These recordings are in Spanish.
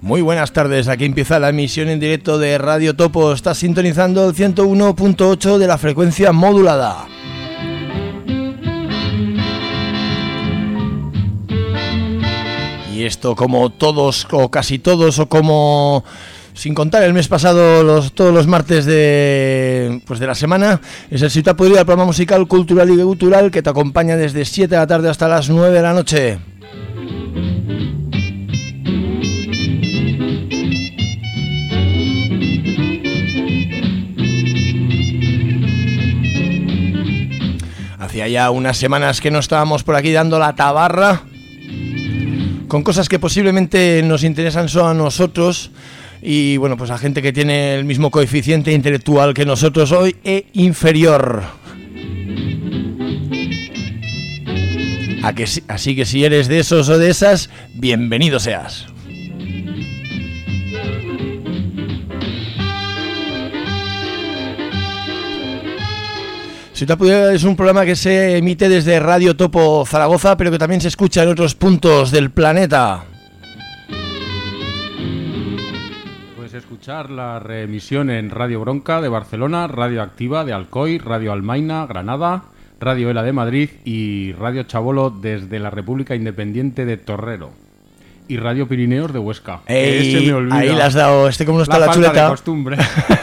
Muy buenas tardes, aquí empieza la emisión en directo de Radio Topo. Estás sintonizando el 101.8 de la frecuencia modulada. Y esto, como todos o casi todos, o como sin contar el mes pasado, todos los martes de la semana, es el Ciutat Podrida, el programa musical, cultural y gutural que te acompaña desde 7 de la tarde hasta las 9 de la noche. Hacía ya unas semanas que no estábamos por aquí dando la tabarra con cosas que posiblemente nos interesan solo a nosotros y bueno, pues a gente que tiene el mismo coeficiente intelectual que nosotros hoy e inferior. Así que si eres de esos o de esas, bienvenido seas. Ciutat Podrida es un programa que se emite desde Radio Topo Zaragoza, pero que también se escucha en otros puntos del planeta. Puedes escuchar la reemisión en Radio Bronca de Barcelona, Radio Activa de Alcoy, Radio Almaina, Granada, Radio Ela de Madrid y Radio Chabolo desde la República Independiente de Torrero. Y Radio Pirineos de Huesca. Ey, se me olvida. Ahí le has dado, como no está la chuleta. La falta de costumbre.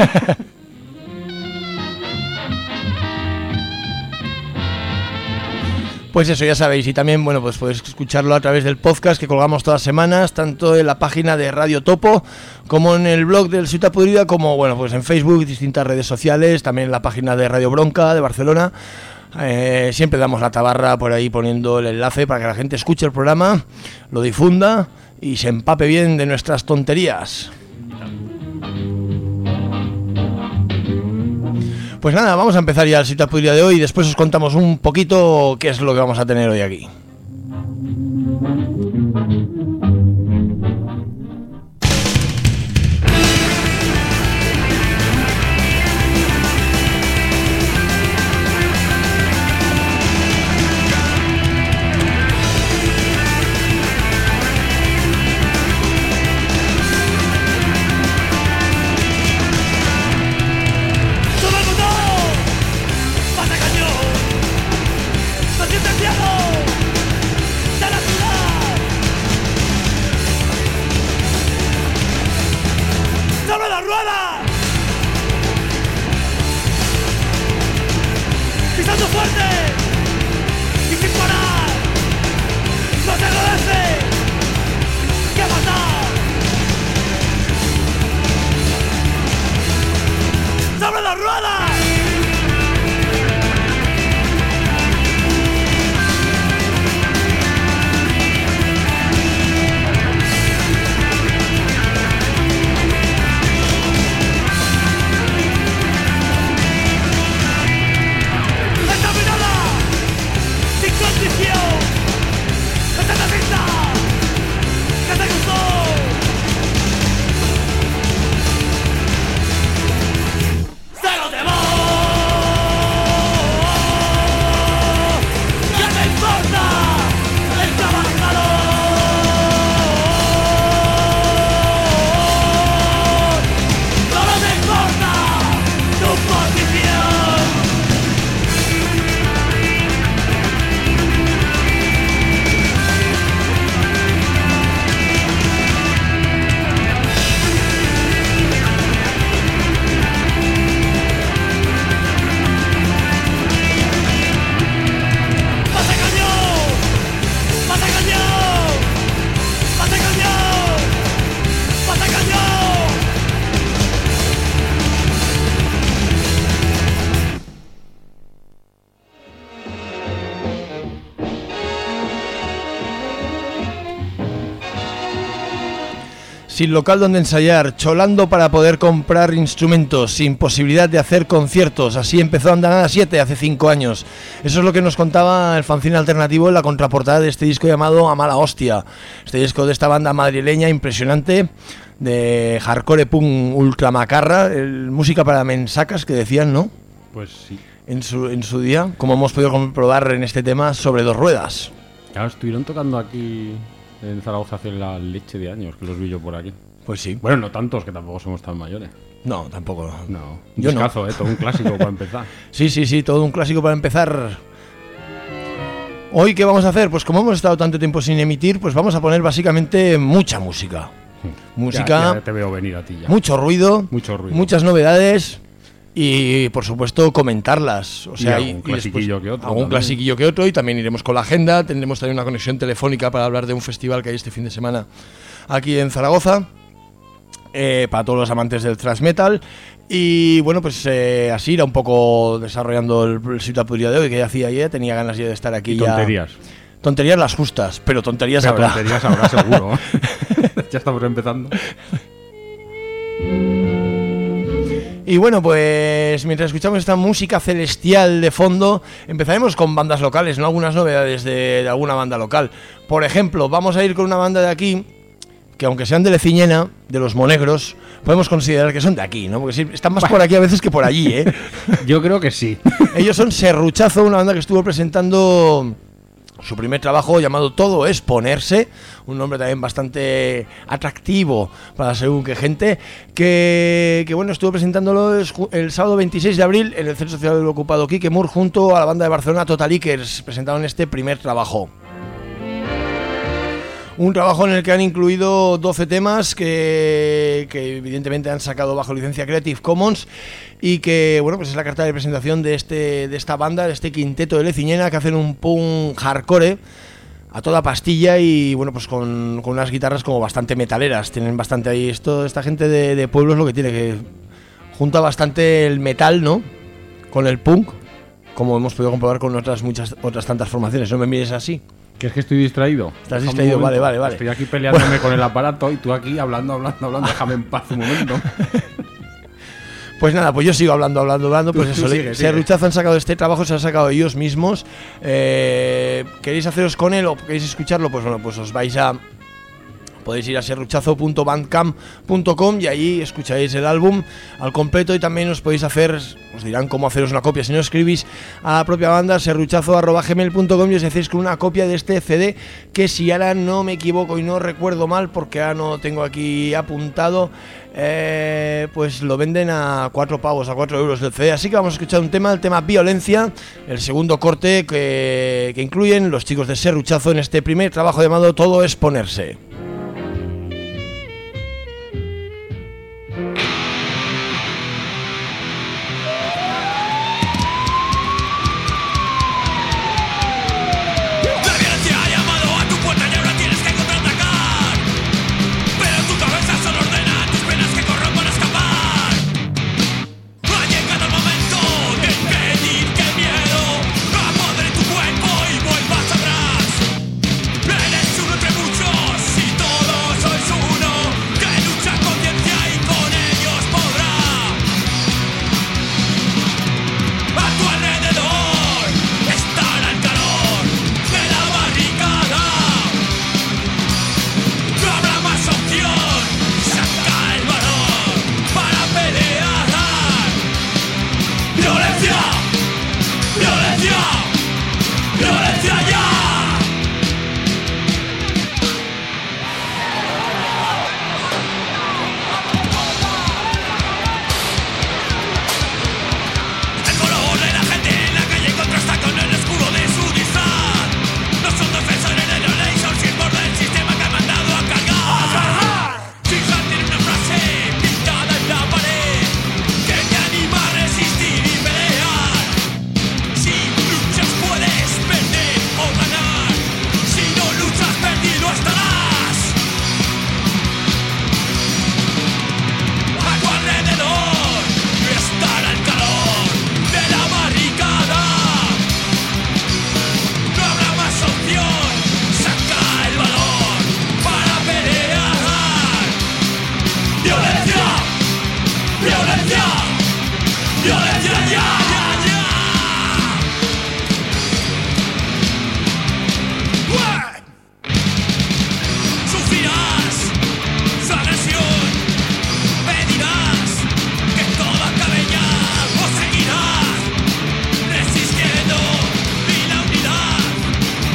Pues eso, ya sabéis, y también, bueno, pues podéis escucharlo a través del podcast que colgamos todas las semanas, tanto en la página de Radio Topo, como en el blog del Ciutat Podrida, como, bueno, pues en Facebook, distintas redes sociales, también en la página de Radio Bronca de Barcelona. Siempre damos la tabarra por ahí poniendo el enlace para que la gente escuche el programa, lo difunda y se empape bien de nuestras tonterías. Pues nada, vamos a empezar ya el Ciutat Podrida de hoy y después os contamos un poquito qué es lo que vamos a tener hoy aquí. Sin local donde ensayar, cholando para poder comprar instrumentos, sin posibilidad de hacer conciertos. Así empezó Andanada 7 hace 5 años. Eso es lo que nos contaba el fanzine alternativo en la contraportada de este disco llamado A Mala Hostia. Este disco de esta banda madrileña impresionante, de hardcore punk ultra macarra, música para mensacas que decían, ¿no? Pues sí. En su día, como hemos podido comprobar en este tema, sobre 2 ruedas. Claro, estuvieron tocando aquí en Zaragoza hace la leche de años, que los vi yo por aquí. Pues sí. Bueno, no tantos, que tampoco somos tan mayores. No, tampoco. No, Yo no. discazo, todo un clásico para empezar. Sí, todo un clásico para empezar. Hoy, ¿qué vamos a hacer? Pues como hemos estado tanto tiempo sin emitir, pues vamos a poner básicamente mucha música. Música, ya te veo venir a ti ya. Mucho ruido, muchas novedades y, por supuesto, comentarlas. O sea, y algún clasiquillo que otro. Algún clasiquillo que otro, y también iremos con la agenda. Tendremos también una conexión telefónica para hablar de un festival que hay este fin de semana aquí en Zaragoza, para todos los amantes del thrash metal. Y bueno, pues así irá un poco desarrollando el Ciutat Podrida de hoy, que ya hacía ayer, tenía ganas ya de estar aquí. Y tonterías. Tonterías las justas, pero tonterías habrá. Tonterías habrá seguro. Ya estamos empezando. Y bueno, pues mientras escuchamos esta música celestial de fondo, empezaremos con bandas locales, ¿no? Algunas novedades de alguna banda local. Por ejemplo, vamos a ir con una banda de aquí, que aunque sean de Leciñena, de los Monegros, podemos considerar que son de aquí, ¿no? Porque sí, están más por aquí a veces que por allí, ¿eh? Yo creo que sí. Ellos son Serruchazo, una banda que estuvo presentando su primer trabajo llamado Todo es Ponerse, un nombre también bastante atractivo para según qué gente, que bueno, estuvo presentándolo el sábado 26 de abril en el Centro Social del Ocupado Quiquemur junto a la banda de Barcelona Totalikers. Presentaron este primer trabajo. Un trabajo en el que han incluido 12 temas que evidentemente han sacado bajo licencia Creative Commons y que, bueno, pues es la carta de presentación de esta banda, de este quinteto de Leciñena, que hacen un punk hardcore a toda pastilla y, bueno, pues con unas guitarras como bastante metaleras. Tienen bastante ahí esta gente de pueblos, lo que tiene, que junta bastante el metal, ¿no?, con el punk, como hemos podido comprobar con muchas otras tantas formaciones. No me mires así. ¿Que es que estoy distraído? Estás distraído, vale. Estoy aquí peleándome con el aparato y tú aquí hablando. Déjame en paz un momento. Pues nada, pues yo sigo hablando. Pues eso, Serruchazo han sacado este trabajo, se lo han sacado ellos mismos. ¿Queréis haceros con él o queréis escucharlo? Pues bueno, pues os vais a... Podéis ir a serruchazo.bandcamp.com y ahí escucháis el álbum al completo, y también os dirán cómo haceros una copia. Si no, escribís a la propia banda serruchazo@gmail.com y os hacéis con una copia de este CD, que si ahora no me equivoco y no recuerdo mal, porque ahora no tengo aquí apuntado, pues lo venden a 4 pavos, a 4 euros el CD. Así que vamos a escuchar el tema Violencia, el segundo corte que incluyen los chicos de Serruchazo en este primer trabajo llamado Todo es Ponerse.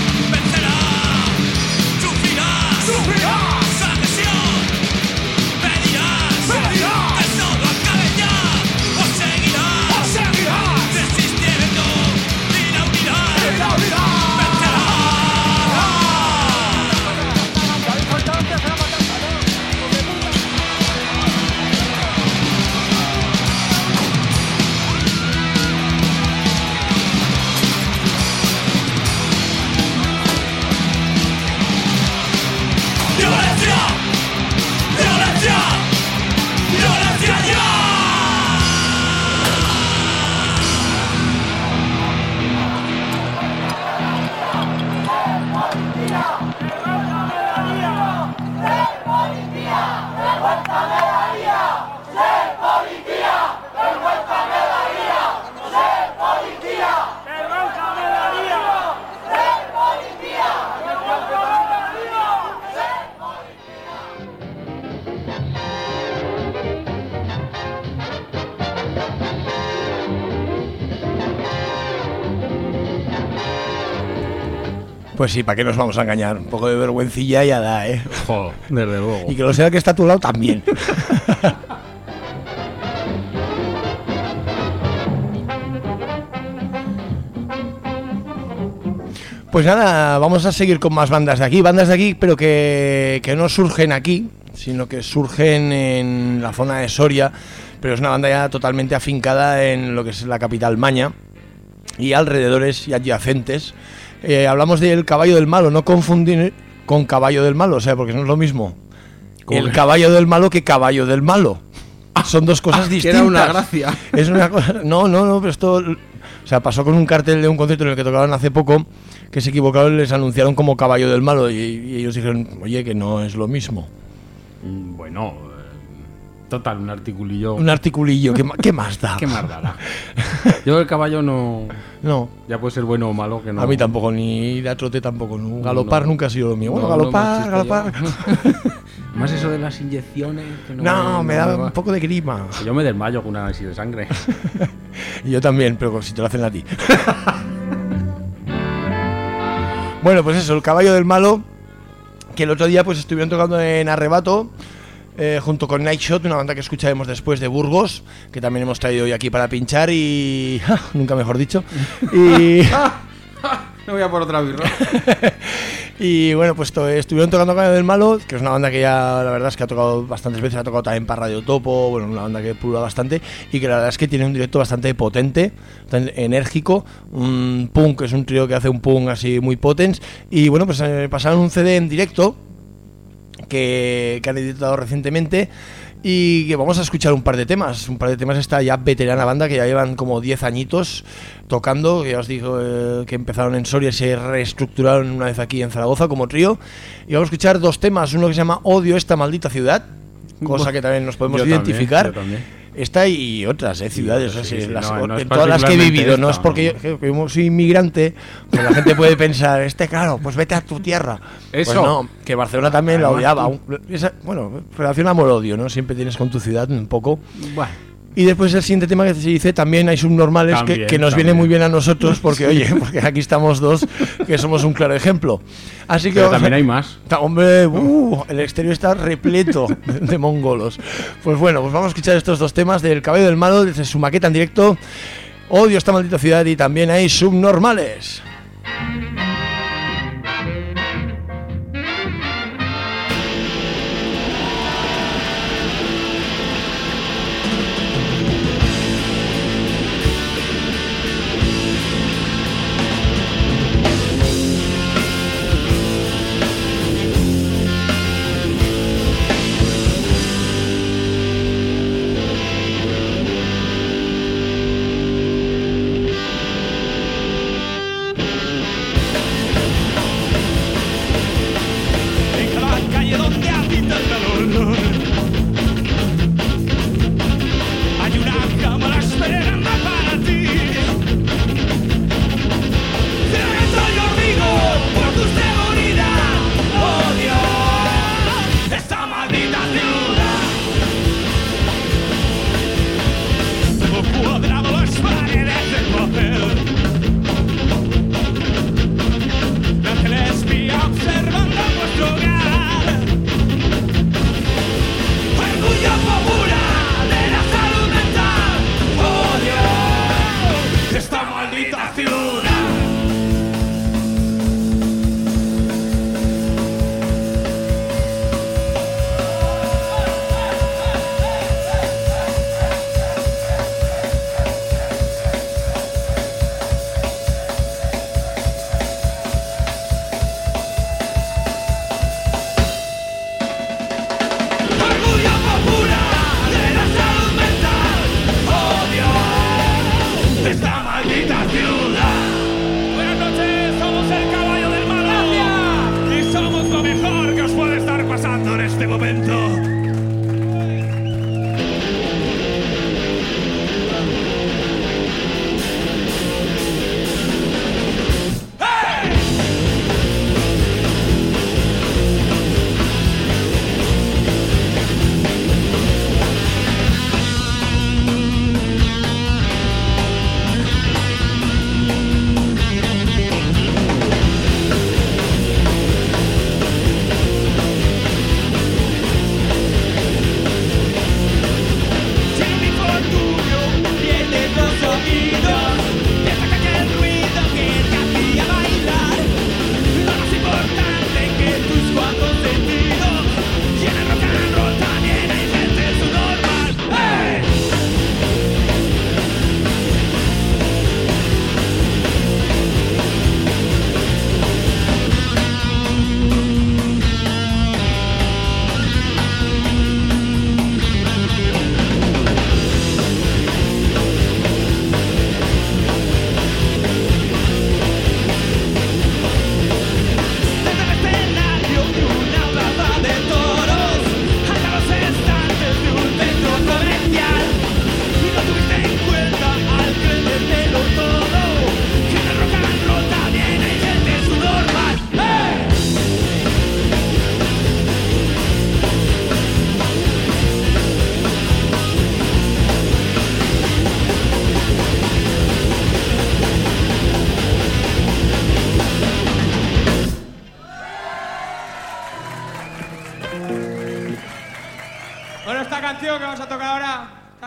Sufrirás agresión, Pues sí, ¿para qué nos vamos a engañar? Un poco de vergüencilla ya da, ¿eh? Joder, desde luego. Y que lo sea que está a tu lado también. Pues nada, vamos a seguir con más bandas de aquí, pero que no surgen aquí, sino que surgen en la zona de Soria, pero es una banda ya totalmente afincada en lo que es la capital Maña y alrededores y adyacentes. Hablamos del Caballo del Malo, no confundir con Caballo del Malo, o sea, porque no es lo mismo el Caballo del Malo que Caballo del Malo. Son dos cosas distintas. Era una gracia. Es una cosa. No, pero esto. O sea, pasó con un cartel de un concierto en el que tocaban hace poco, que se equivocaron y les anunciaron como Caballo del Malo. Y ellos dijeron, oye, que no es lo mismo. Bueno, total, un articulillo. Un articulillo, ¿qué más da? ¿Qué más dará? Yo el caballo no. No. Ya puede ser bueno o malo, que no. A mí tampoco, ni de trote tampoco. No. Galopar nunca ha sido lo mío. Bueno, No, galopar. Más eso de las inyecciones. Que no, me da un poco de grima. Yo me desmayo con un análisis de sangre. Y yo también, pero si te lo hacen a ti. Bueno, pues eso, el Caballo del Malo, que el otro día pues estuvieron tocando en Arrebato, junto con Nightshot, una banda que escucharemos después de Burgos, que también hemos traído hoy aquí para pinchar y... nunca mejor dicho. Y... Me voy a por otra birra. Y bueno, pues estuvieron tocando Caballo del Malo, que es una banda que ya la verdad es que ha tocado bastantes veces, ha tocado también para Radio Topo, bueno, una banda que pulula bastante y que la verdad es que tiene un directo bastante potente, enérgico, un punk, es un trío que hace un punk así muy potens y bueno, pues pasaron un CD en directo que han editado recientemente y que vamos a escuchar un par de temas. Esta ya veterana banda que ya llevan como 10 añitos tocando, que ya os digo que empezaron en Soria y se reestructuraron una vez aquí en Zaragoza como trío. Y vamos a escuchar dos temas, uno que se llama Odio esta maldita ciudad, cosa que también nos podemos identificar. Yo también. Esta y otras ciudades, sí, no en todas las que he vivido, no es porque yo soy inmigrante, pues la gente puede pensar, claro, pues vete a tu tierra. Eso. Pues no, que Barcelona también la odiaba. Bueno, relación amor-odio, ¿no? Siempre tienes con tu ciudad un poco. Bueno. Y después el siguiente tema que se dice, también hay subnormales, que nos viene muy bien a nosotros, porque oye, porque aquí estamos dos, que somos un claro ejemplo. Así que pero también hay más. Hombre, el exterior está repleto de mongolos. Pues bueno, pues vamos a escuchar estos dos temas del Caballo del Malo, desde su maqueta en directo, Odio esta maldita ciudad, y también hay subnormales.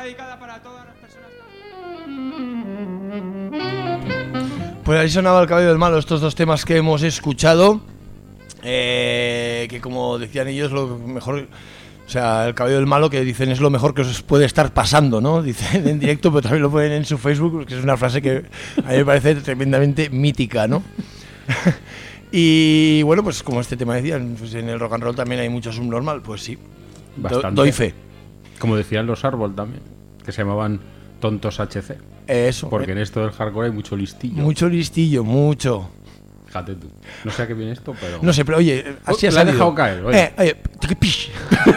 dedicada para todas las personas. Pues ahí sonaba El Caballo del Malo, estos dos temas que hemos escuchado, que como decían ellos, lo mejor, o sea, El Caballo del Malo, que dicen es lo mejor que os puede estar pasando, ¿no? Dicen en directo, pero también lo ponen en su Facebook, que es una frase que a mí me parece tremendamente mítica, ¿no? Y bueno, pues como este tema decían, pues en el rock and roll también hay mucho subnormal, pues sí, doy fe. Como decían los Árbol también, que se llamaban tontos HC. Eso. Porque en esto del hardcore hay mucho listillo. Mucho listillo, mucho. Fíjate tú. No sé a qué viene esto, pero... No sé, pero oye, así ha la he salido. dejado caer, oye. Pish.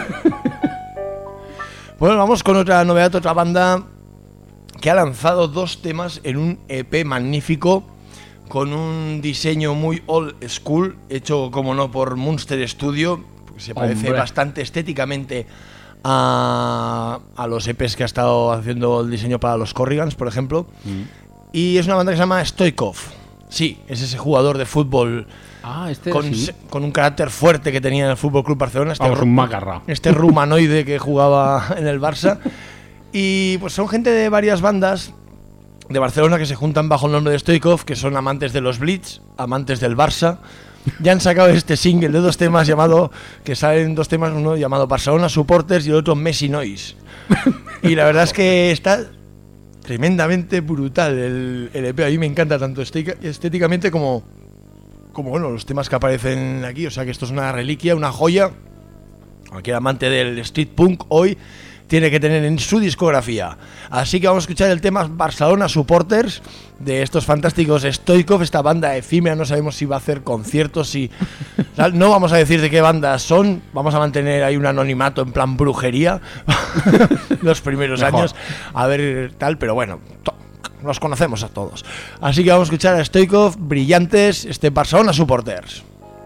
Bueno, vamos con otra novedad, otra banda que ha lanzado 2 temas en un EP magnífico, con un diseño muy old school, hecho, como no, por Munster Studio, porque se parece bastante estéticamente a los EPs que ha estado haciendo el diseño para los Corrigans, por ejemplo. Y es una banda que se llama Stoichkov. Sí, es ese jugador de fútbol con un carácter fuerte que tenía en el Fútbol Club Barcelona. Un macarra. Este rumanoide que jugaba en el Barça. Y pues son gente de varias bandas de Barcelona que se juntan bajo el nombre de Stoichkov, que son amantes de los Blitz, amantes del Barça. Ya han sacado este single de 2 temas que salen 2 temas, uno llamado Barcelona Supporters y el otro Messi Noise. Y la verdad es que está tremendamente brutal el EP. A mí me encanta tanto estéticamente como bueno, los temas que aparecen aquí. O sea que esto es una reliquia, una joya. Cualquier amante del street punk hoy tiene que tener en su discografía. Así que vamos a escuchar el tema Barcelona Supporters de estos fantásticos Stoichkov, esta banda efímera. No sabemos si va a hacer conciertos, no vamos a decir de qué bandas son, vamos a mantener ahí un anonimato en plan brujería los primeros años, a ver tal, pero bueno, los conocemos a todos. Así que vamos a escuchar a Stoichkov, brillantes, Barcelona Supporters.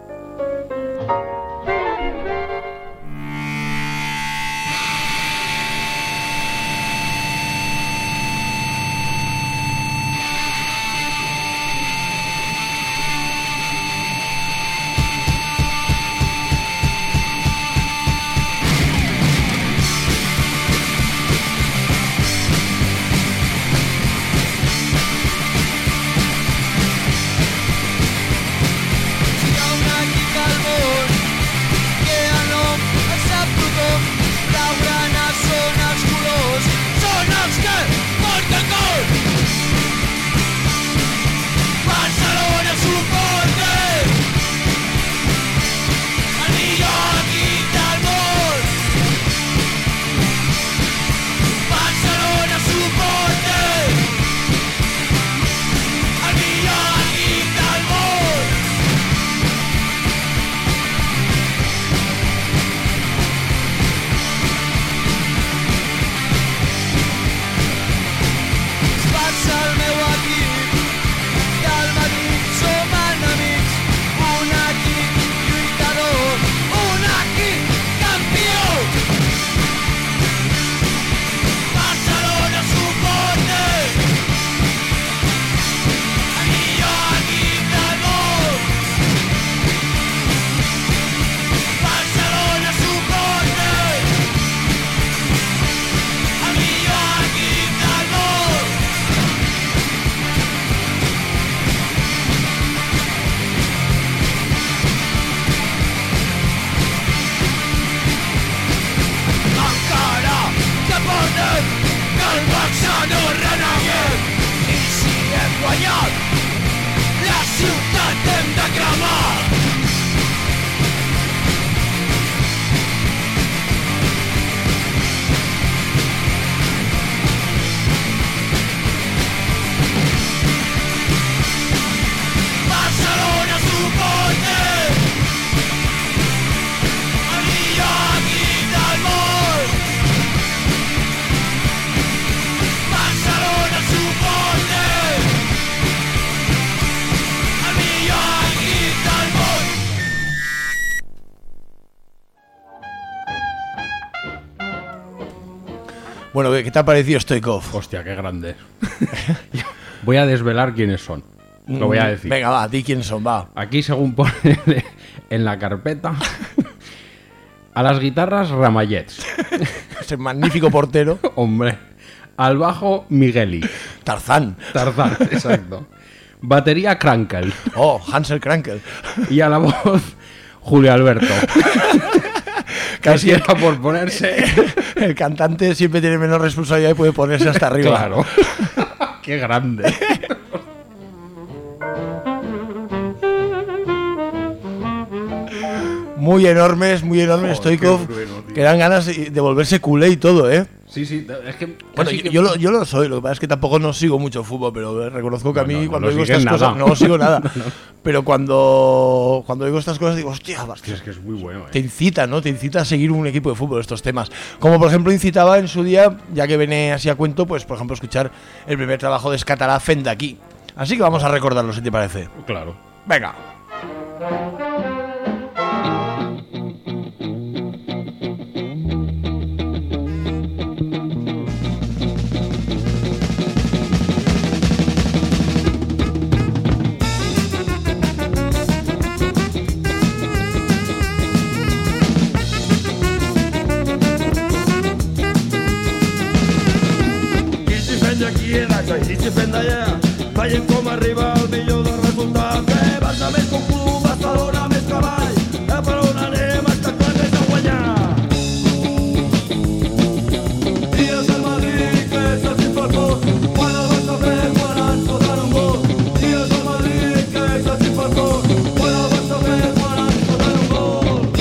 Bueno, ¿qué te ha parecido Stoichkov? Hostia, qué grande. Voy a desvelar quiénes son. Lo voy a decir. Venga, va, di quiénes son, va. Aquí, según pone en la carpeta, a las guitarras Ramallets. Ese magnífico portero. Hombre. Al bajo, Migueli. Tarzán. Tarzán, exacto. Batería, Krankel. Oh, Hansel Krankel. Y a la voz, Julio Alberto. Casi era por ponerse... El cantante siempre tiene menos responsabilidad y puede ponerse hasta arriba. Claro. Qué grande. Muy enormes, Stoikov, que dan ganas de volverse culé y todo, ¿eh? Sí, es que... Bueno, yo lo soy, lo que pasa es que tampoco no sigo mucho fútbol, pero reconozco que a mí cuando digo estas cosas no sigo nada. Pero cuando digo estas cosas digo, hostia, es que es muy bueno, ¿eh? Te incita, ¿no? Te incita a seguir un equipo de fútbol estos temas. Como por ejemplo incitaba en su día, ya que viene así a cuento, pues por ejemplo escuchar el primer trabajo de Escatalá, Fenda aquí. Así que vamos a recordarlo, si te parece. Claro. Venga. I si fem d'allà, veiem com arriba el millor dels resultats. Barça més que un club, Barcelona més cavall, per on anem està clar que és a guanyar. I és el Madrid que és el cimpalcós, quan el Barça perd, quan ens foten un gol. I és el Madrid que és el cimpalcós, quan el Barça perd, quan ens foten un gol.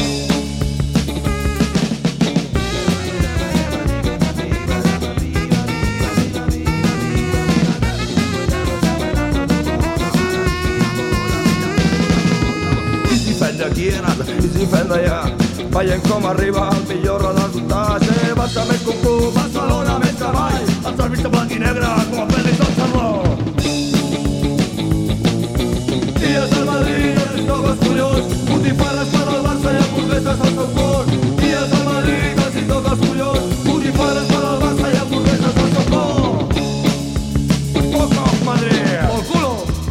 Aquí en alta, i si fem d'allà, veiem com arriba el millor dels resultats. Barça més que un club, Barcelona més cavall, el servit blanc i negre com a pel·lis del saló. I és el Madrid, els toques collons, botifarres per al Barça i hamburgueses al seu cor. I és el Madrid, els toques collons, botifarres per al Barça i hamburgueses al seu cor. Poca Madrid, el culo.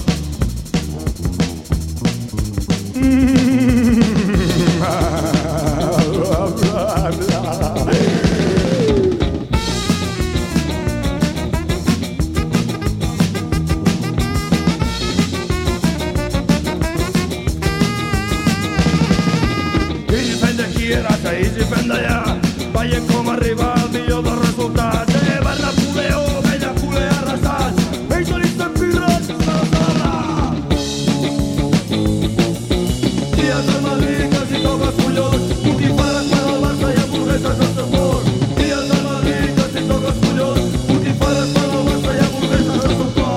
I si fem d'allà, veiem com arriba el millor dels resultats. Bernabéu, vella culer arrasat, ells són instampirres de la sala. I és el Madrid que s'hi toca els collons, botifarres per al Barça i hamburgueses al seu cor. I és el Madrid que s'hi toca els collons, botifarres per al Barça i hamburgueses al seu cor.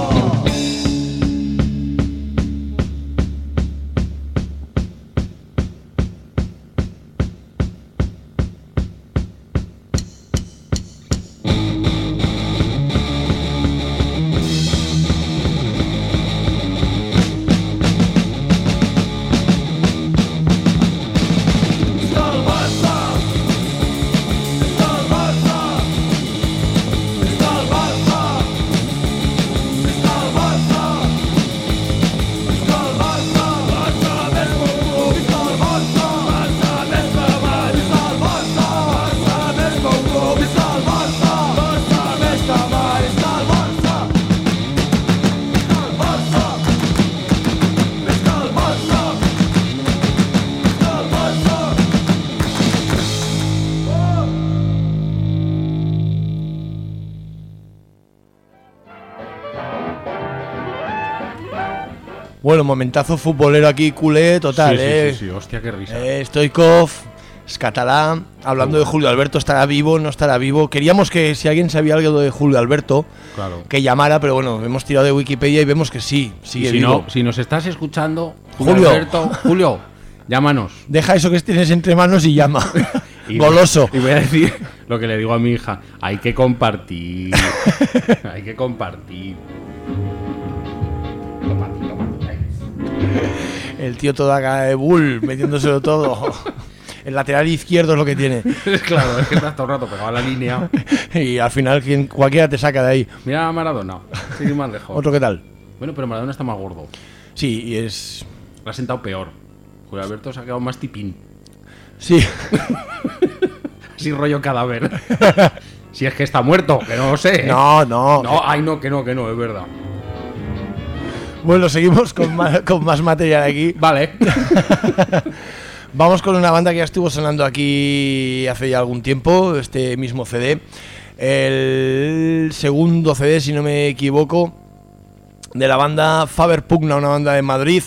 Bueno, momentazo futbolero aquí, culé, total, Sí, hostia, qué risa. Stoikov, Escatalá, hablando de Julio Alberto, ¿estará vivo, no estará vivo? Queríamos que si alguien sabía algo de Julio Alberto, claro, que llamara, pero bueno, hemos tirado de Wikipedia y vemos que sí, sigue si vivo. No, si nos estás escuchando, Julio Alberto, Julio, llámanos. Deja eso que tienes entre manos y llama. Goloso. Y voy a decir lo que le digo a mi hija, hay que compartir, hay que compartir. El tío todo acá de bull, metiéndoselo todo. El lateral izquierdo es lo que tiene. Claro, es que estás todo el rato pegado a la línea. Y al final cualquiera te saca de ahí. Mira a Maradona, sigue más lejos. ¿Otro qué tal? Bueno, pero Maradona está más gordo. Sí, y es... Le ha sentado peor. Julio Alberto se ha quedado más tipín. Sí. Así rollo cadáver. Si es que está muerto, que no lo sé. No. No, ay, no, que no, es verdad. Bueno, seguimos con más material aquí. Vale. Vamos con una banda que ya estuvo sonando aquí hace ya algún tiempo, este mismo CD. El segundo CD, si no me equivoco, de la banda Faber Pugna, una banda de Madrid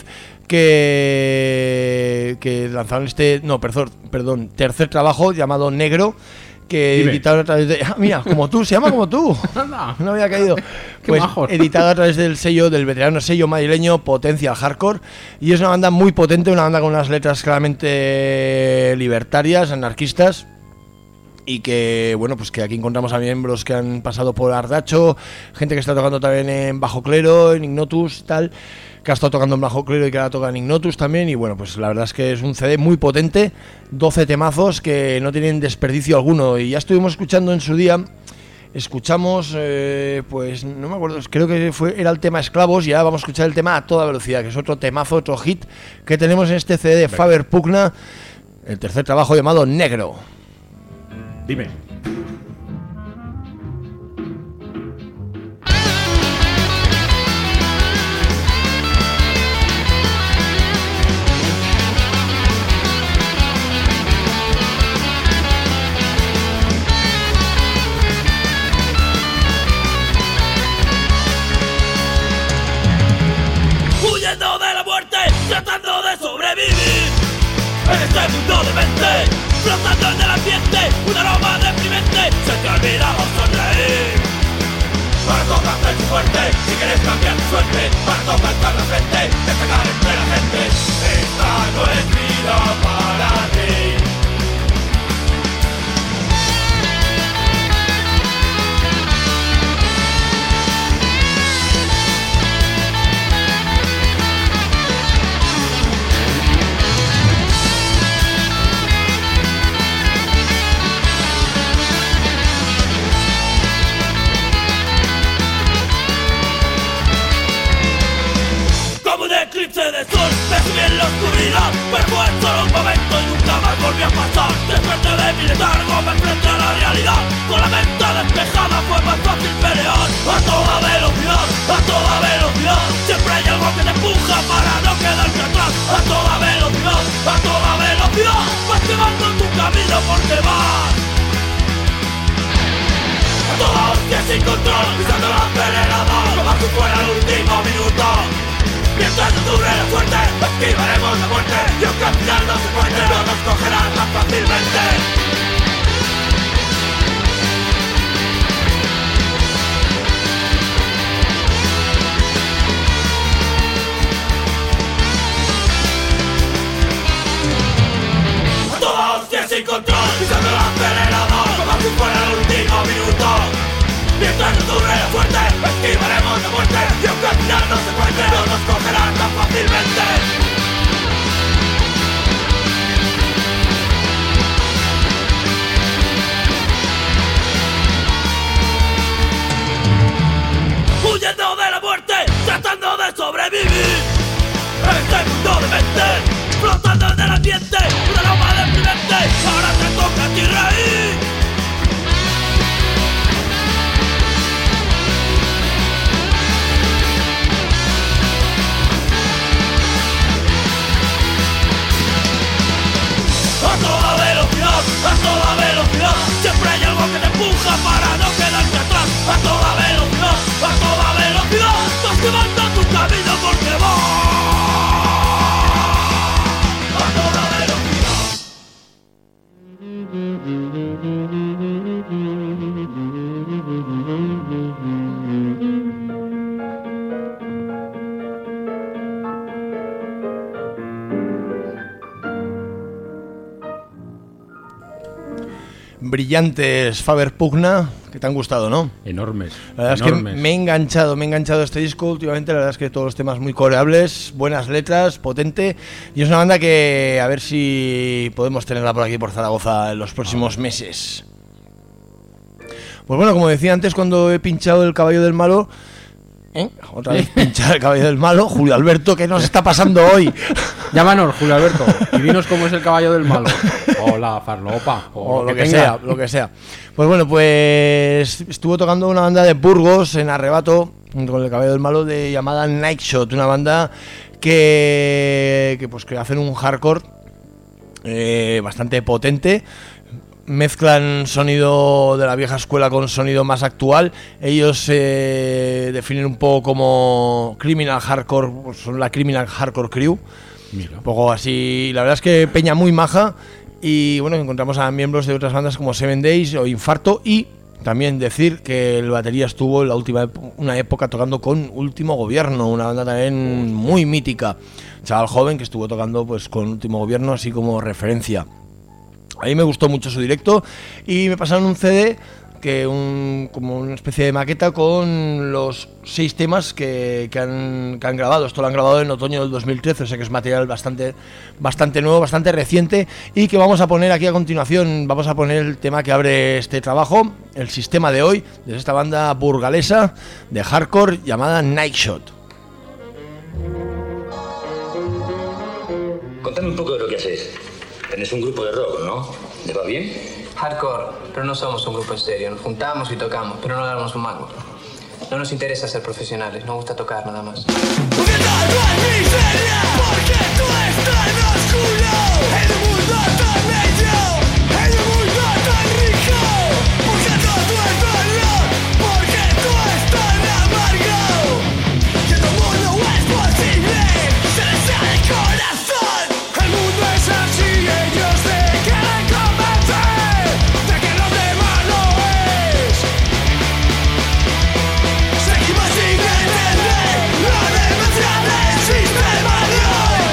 que lanzaron tercer trabajo llamado Negro, que editaron a través de... mira, como tú, se llama como tú. No había caído. Pues editado a través del veterano sello madrileño Potencial Hardcore. Y es una banda muy potente, una banda con unas letras claramente libertarias, anarquistas. Y que, bueno, pues que aquí encontramos a miembros que han pasado por Ardacho, gente que está tocando también en Bajo Clero, en Ignotus y tal, que ha estado tocando en Bajo Clero y que ahora toca en Ignotus también. Y bueno, pues la verdad es que es un CD muy potente, 12 temazos que no tienen desperdicio alguno. Y ya estuvimos escuchando en su día, escuchamos, pues no me acuerdo, creo que era el tema Esclavos, y ahora vamos a escuchar el tema A Toda Velocidad, que es otro temazo, otro hit que tenemos en este CD de Faber Pugna, el tercer trabajo llamado Negro. Dime. Huyendo de la muerte, tratando de sobrevivir en este mundo de mente, flotando en el ambiente, un aroma deprimente, se te ha olvidado sonreír. Para tocarte tu fuerte, si quieres cambiar tu suerte, para tocarte la frente, destacar entre la gente. Esta no es vida para ti. Eclipse de sol, me subí en la oscuridad, pero fue solo un momento y nunca más volvió a pasar. Desperté de mi letargo, me enfrenté a la realidad, con la mente despejada fue más fácil pelear. A toda velocidad, siempre hay algo que te empuja para no quedarte atrás. A toda velocidad, vas llevando tu camino porque vas a toda hostia sin control, pisando el acelerador, como si fuera el último minuto. Mientras no dure la suerte, esquivaremos la muerte, y aunque al final no se encuentre, no nos cogerán tan fácilmente. A toda hostia sin control, pisando el acelerador, como si fuera el último minuto. Mientras no dure la suerte, esquivaremos la muerte, y aunque al final no se encuentre, no nos cogerán tan fácilmente. Huyendo de la muerte, tratando de sobrevivir en este mundo de mente, flotando en el ambiente, un aroma deprimente. Ahora te toca a ti reír. A toda velocidad, siempre hay algo que te empuja para no quedarte atrás. A toda velocidad, vas llevando tu camino porque vas a toda velocidad. Brillantes Faber Pugna, que te han gustado, ¿no? Enormes. La verdad es que me he enganchado a este disco últimamente. La verdad es que todos los temas muy coreables, buenas letras, potente. Y es una banda que a ver si podemos tenerla por aquí, por Zaragoza, en los próximos meses. Pues bueno, como decía antes, cuando he pinchado El Caballo del Malo, Otra vez pinchar el caballo del malo. Julio Alberto, ¿qué nos está pasando hoy? Llámanos, Julio Alberto, y dinos cómo es el caballo del malo. O la farlopa, o lo que sea, lo que sea. Pues bueno, pues estuvo tocando una banda de Burgos en Arrebato, con el caballo del malo, llamada Nightshot, una banda que hacen un hardcore bastante potente. Mezclan sonido de la vieja escuela con sonido más actual. Ellos se definen un poco como Criminal Hardcore, pues son la Criminal Hardcore Crew. Mira. Un poco así, la verdad es que peña muy maja. Y bueno, encontramos a miembros de otras bandas como Seven Days o Infarto. Y también decir que el batería estuvo en una época tocando con Último Gobierno, una banda también muy mítica. Chaval joven que estuvo tocando pues con Último Gobierno así como referencia. A mí me gustó mucho su directo y me pasaron un CD como una especie de maqueta con los 6 temas que han grabado. Esto lo han grabado en otoño del 2013, o sea que es material bastante nuevo, bastante reciente, y que vamos a poner aquí a continuación. Vamos a poner el tema que abre este trabajo, el sistema de hoy, de esta banda burgalesa de hardcore llamada Nightshot. Contame un poco de lo que haces. Tenés un grupo de rock, ¿no? ¿Les va bien? Hardcore, pero no somos un grupo en serio. Nos juntamos y tocamos, pero no ganamos un mango. No nos interesa ser profesionales, nos gusta tocar nada más. Porque todo es miseria, porque tú estás en oscuro, en un mundo tan bello, en un mundo tan rico. Porque todo es dolor, porque tú estás amargo. Que tu mundo es posible, se les sale el corazón. El mundo es así, ellos te quieren convencer de que lo demás no es. Seguimos sin entender la demencia del sistema de hoy.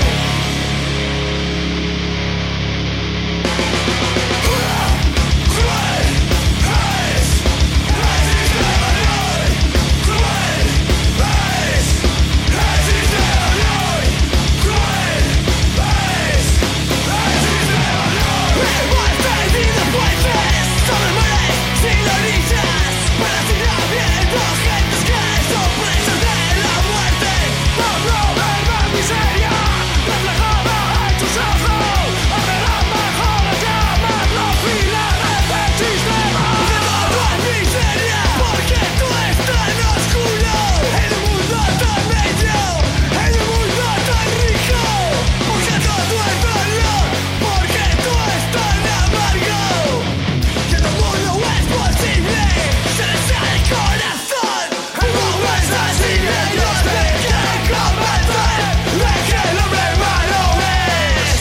Cruel es el sistema de hoy. Cruel es el sistema de hoy. Cruel es el sistema de hoy. Hemos perdido puentes sobre mares sin orillas, pero sigue habiendo gentes que son presas de la muerte. Por no ver más miseria reflejada en tus ojos, habrá mejor llamarlo pilares del sistema. Porque todo es miseria, porque tú estás en oscuro, en un mundo tan bello, en un mundo tan rico. Porque todo es dolor, porque tú estás amargo. Que tu mundo es posible, se les sale el corazón. El mundo es así, ellos te quieren convencer de que el hombre malo es.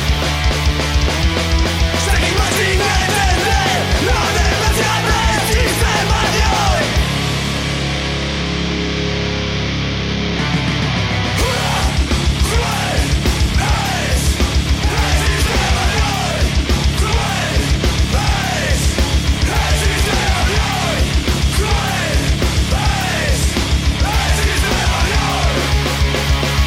Seguimos sin entender la demencia del sistema de hoy. Cruel es el sistema de hoy. Cruel es el sistema de hoy. Cruel es el sistema de hoy.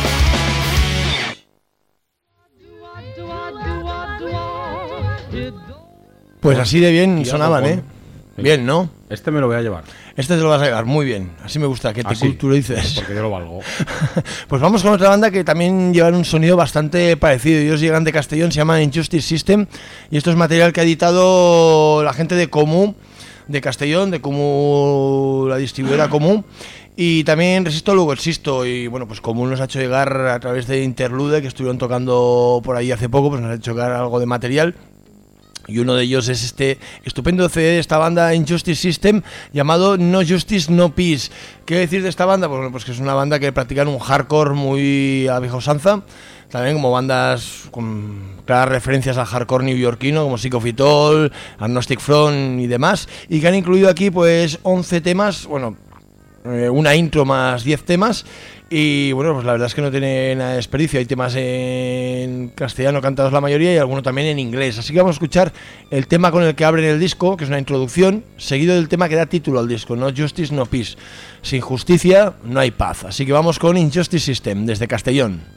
Pues así de bien Y sonaban, algo ¿eh? con- Bien, ¿no? Este me lo voy a llevar. Este te lo vas a llevar muy bien. Así me gusta, que te Así, culturices. Porque yo lo valgo. Pues vamos con otra banda que también llevan un sonido bastante parecido. Ellos llegan de Castellón, se llaman Injustice System. Y esto es material que ha editado la gente de Comú, de Castellón, de Comú, la distribuidora Comú. Y también Resisto, luego existo. Y bueno, pues Comú nos ha hecho llegar a través de Interlude, que estuvieron tocando por ahí hace poco, pues nos ha hecho llegar algo de material. Y uno de ellos es este estupendo CD de esta banda Injustice System llamado No Justice, No Peace. ¿Qué decir de esta banda? Pues, bueno, pues que es una banda que practican un hardcore muy a vieja usanza. También como bandas con claras referencias al hardcore neoyorquino como Sick of It All, Agnostic Front y demás. Y que han incluido aquí pues 11 temas, bueno, una intro más 10 temas. Y bueno, pues la verdad es que no tiene nada de desperdicio. Hay temas en castellano cantados la mayoría y alguno también en inglés. Así que vamos a escuchar el tema con el que abren el disco, que es una introducción, seguido del tema que da título al disco, No Justice, No Peace. Sin justicia no hay paz. Así que vamos con Injustice System desde Castellón.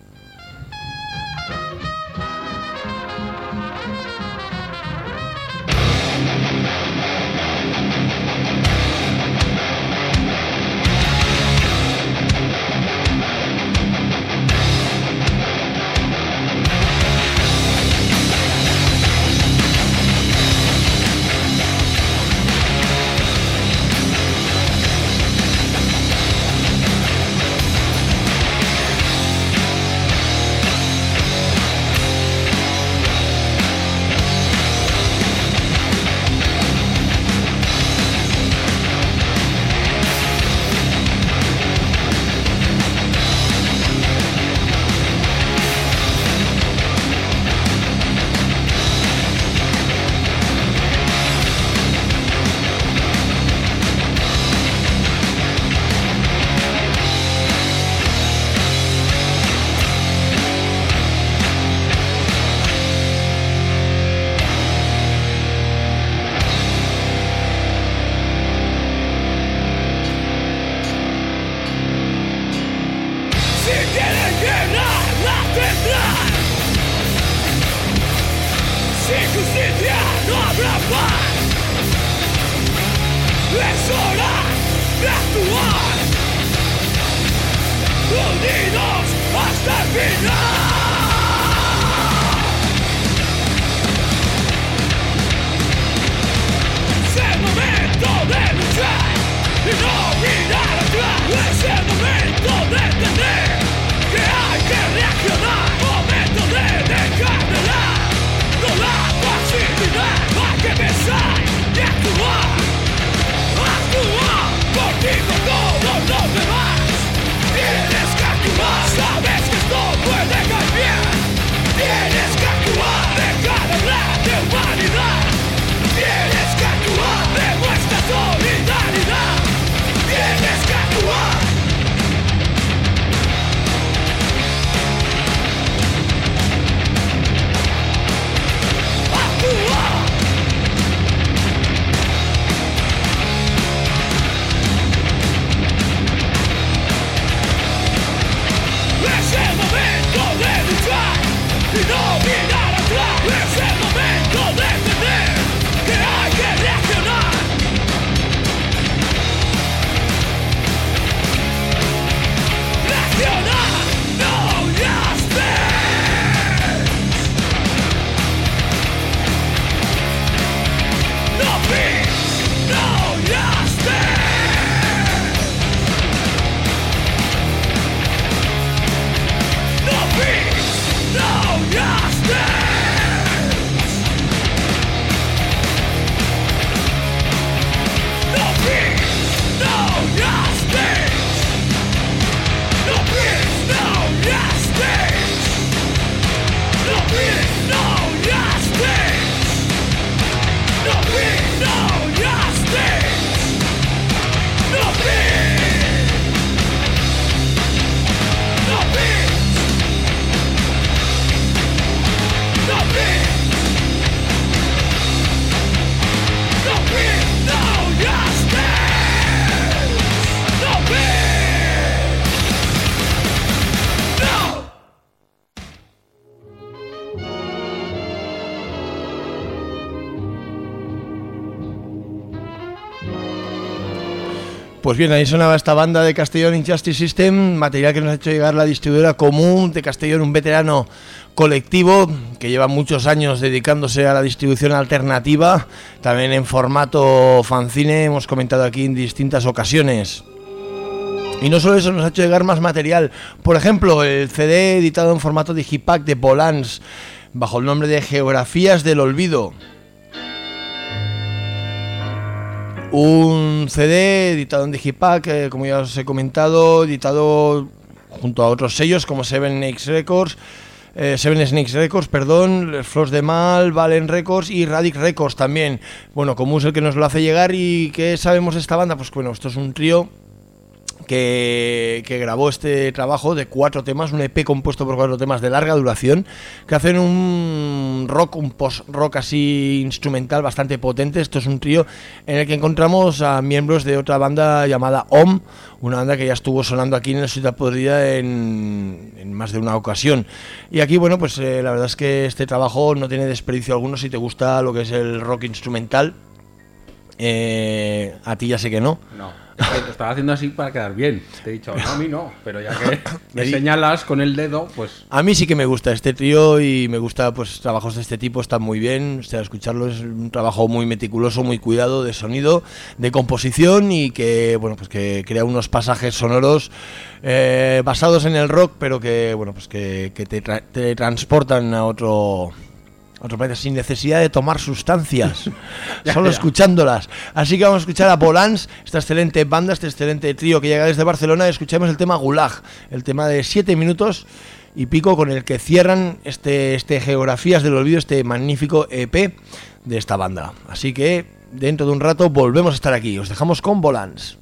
actuar, unidos hasta el final. Es el momento de luchar y no mirar atrás. Es el momento de entender que hay que reaccionar. Momento de dejar de lado la pasividad. Hay que pensar y actuar. Actuar por ti, por todos los demás. Tienes que actuar. Sabes que esto puede cambiar. Tienes que actuar. Deja de hablar de humanidad. Tienes que actuar. Demuestra solidaridad. Tienes que actuar. Actuar. Es el momento de luchar y no mirar atrás. Es el momento de entender que hay que reaccionar. Reaccionar, no just dance. No peace, no just dance. No peace, no just dance. No peace, no just dance. No peace, no just dance. No peace, no just dance. No peace, no just dance. No peace. No peace. No peace. No peace, no just dance. No peace. No. Pues bien, ahí sonaba esta banda de Castellón Injustice System, material que nos ha hecho llegar la distribuidora Común de Castellón, un veterano colectivo que lleva muchos años dedicándose a la distribución alternativa, también en formato fanzine, hemos comentado aquí en distintas ocasiones. Y no solo eso, nos ha hecho llegar más material, por ejemplo, el CD editado en formato digipack de Volans, bajo el nombre de Geografías del Olvido. Un CD editado en digipack, como ya os he comentado, editado junto a otros sellos como Seven Snakes Records, Flors de Mal, Valen Records y Radic Records también. Bueno, como es el que nos lo hace llegar. ¿Y qué sabemos de esta banda? Pues bueno, esto es un trío que grabó este trabajo de 4 temas, un EP compuesto por 4 temas de larga duración, que hacen un rock, un post-rock así instrumental bastante potente. Esto es un trío en el que encontramos a miembros de otra banda llamada OM, una banda que ya estuvo sonando aquí en la Ciudad Podrida en más de una ocasión. Y aquí, bueno, pues la verdad es que este trabajo no tiene desperdicio alguno si te gusta lo que es el rock instrumental. A ti ya sé que no. No. Te estaba haciendo así para quedar bien. Te he dicho, no, a mí no. Pero ya que me señalas con el dedo, pues... A mí sí que me gusta este trío y me gusta, pues, trabajos de este tipo, están muy bien. O sea, escucharlo es un trabajo muy meticuloso, muy cuidado de sonido, de composición y que, bueno, pues que crea unos pasajes sonoros basados en el rock, pero que, bueno, pues que te transportan a otro planeta sin necesidad de tomar sustancias, solo escuchándolas. Así que vamos a escuchar a Volans, esta excelente banda, este excelente trío que llega desde Barcelona. Escuchemos el tema Gulag, el tema de 7 minutos y pico con el que cierran este Geografías del Olvido, este magnífico EP de esta banda. Así que dentro de un rato volvemos a estar aquí. Os dejamos con Volans.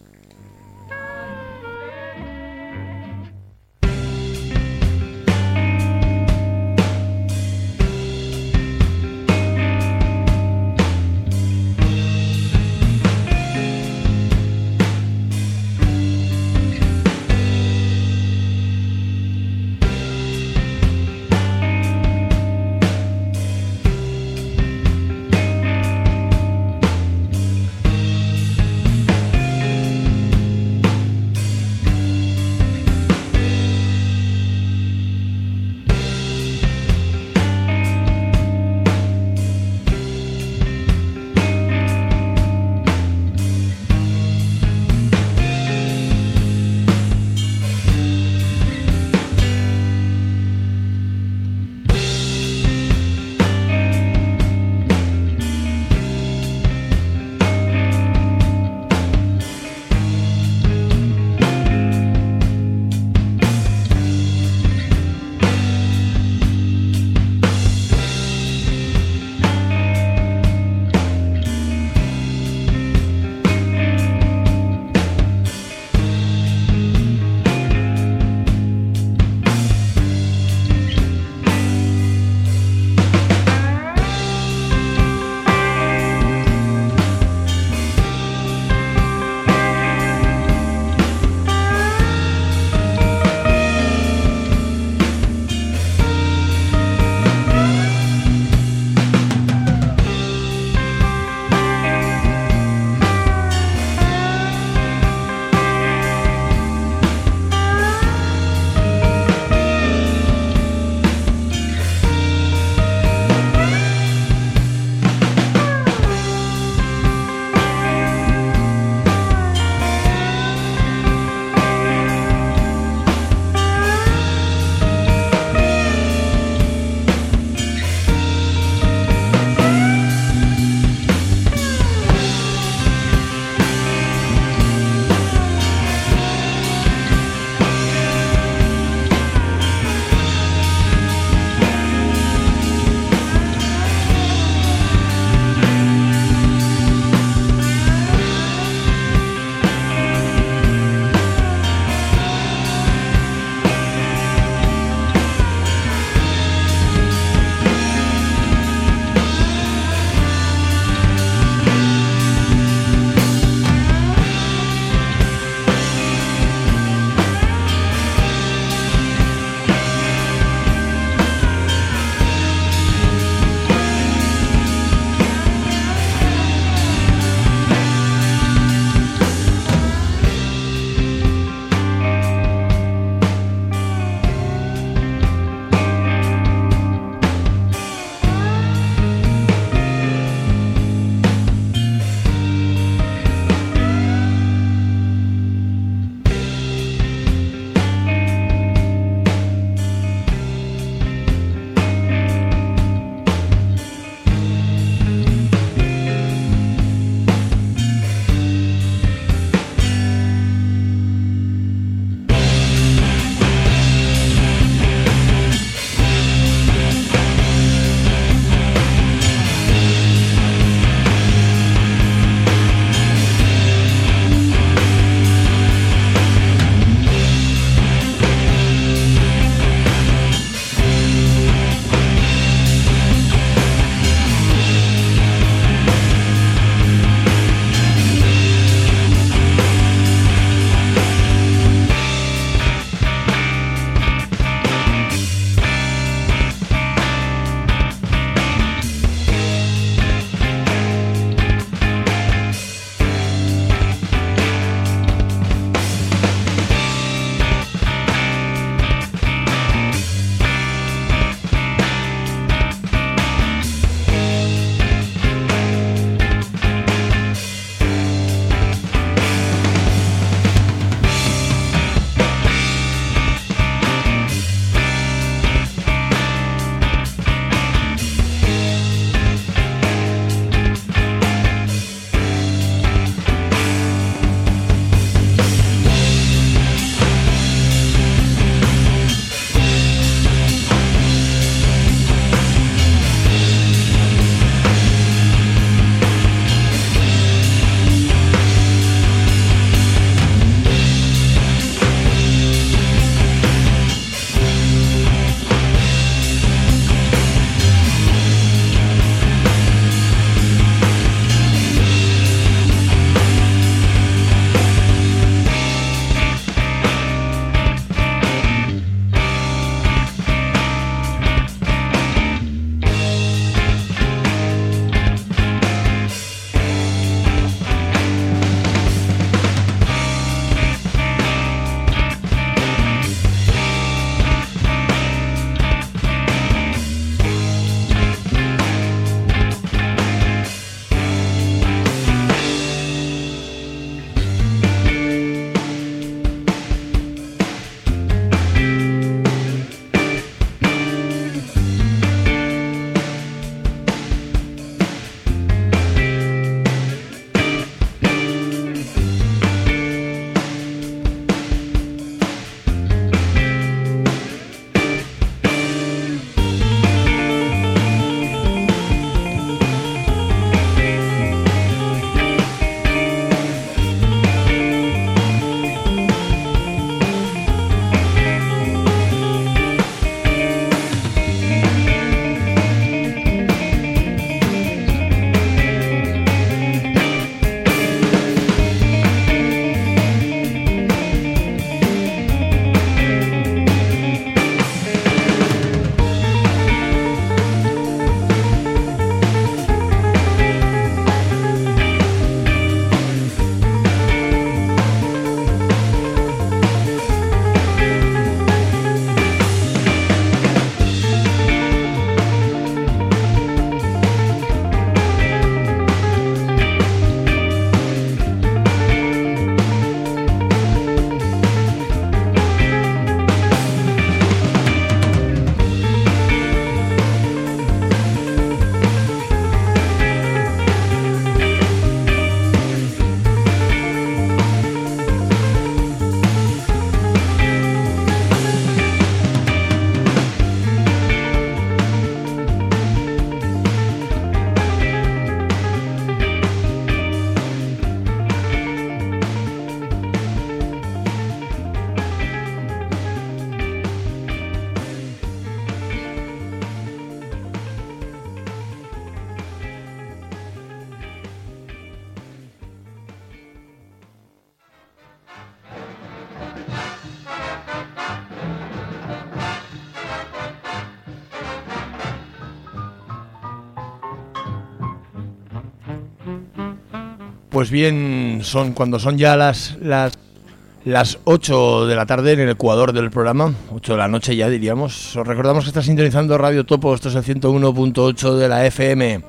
Pues bien, cuando son ya las 8 de la tarde en el ecuador del programa, 8 de la noche ya diríamos. Os recordamos que está sintonizando Radio Topo, esto es el 101.8 de la FM,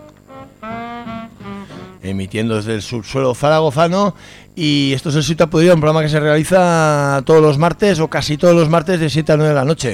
emitiendo desde el subsuelo zaragozano, y esto es el Ciutat Podrida, un programa que se realiza todos los martes, o casi todos los martes, de 7 a 9 de la noche.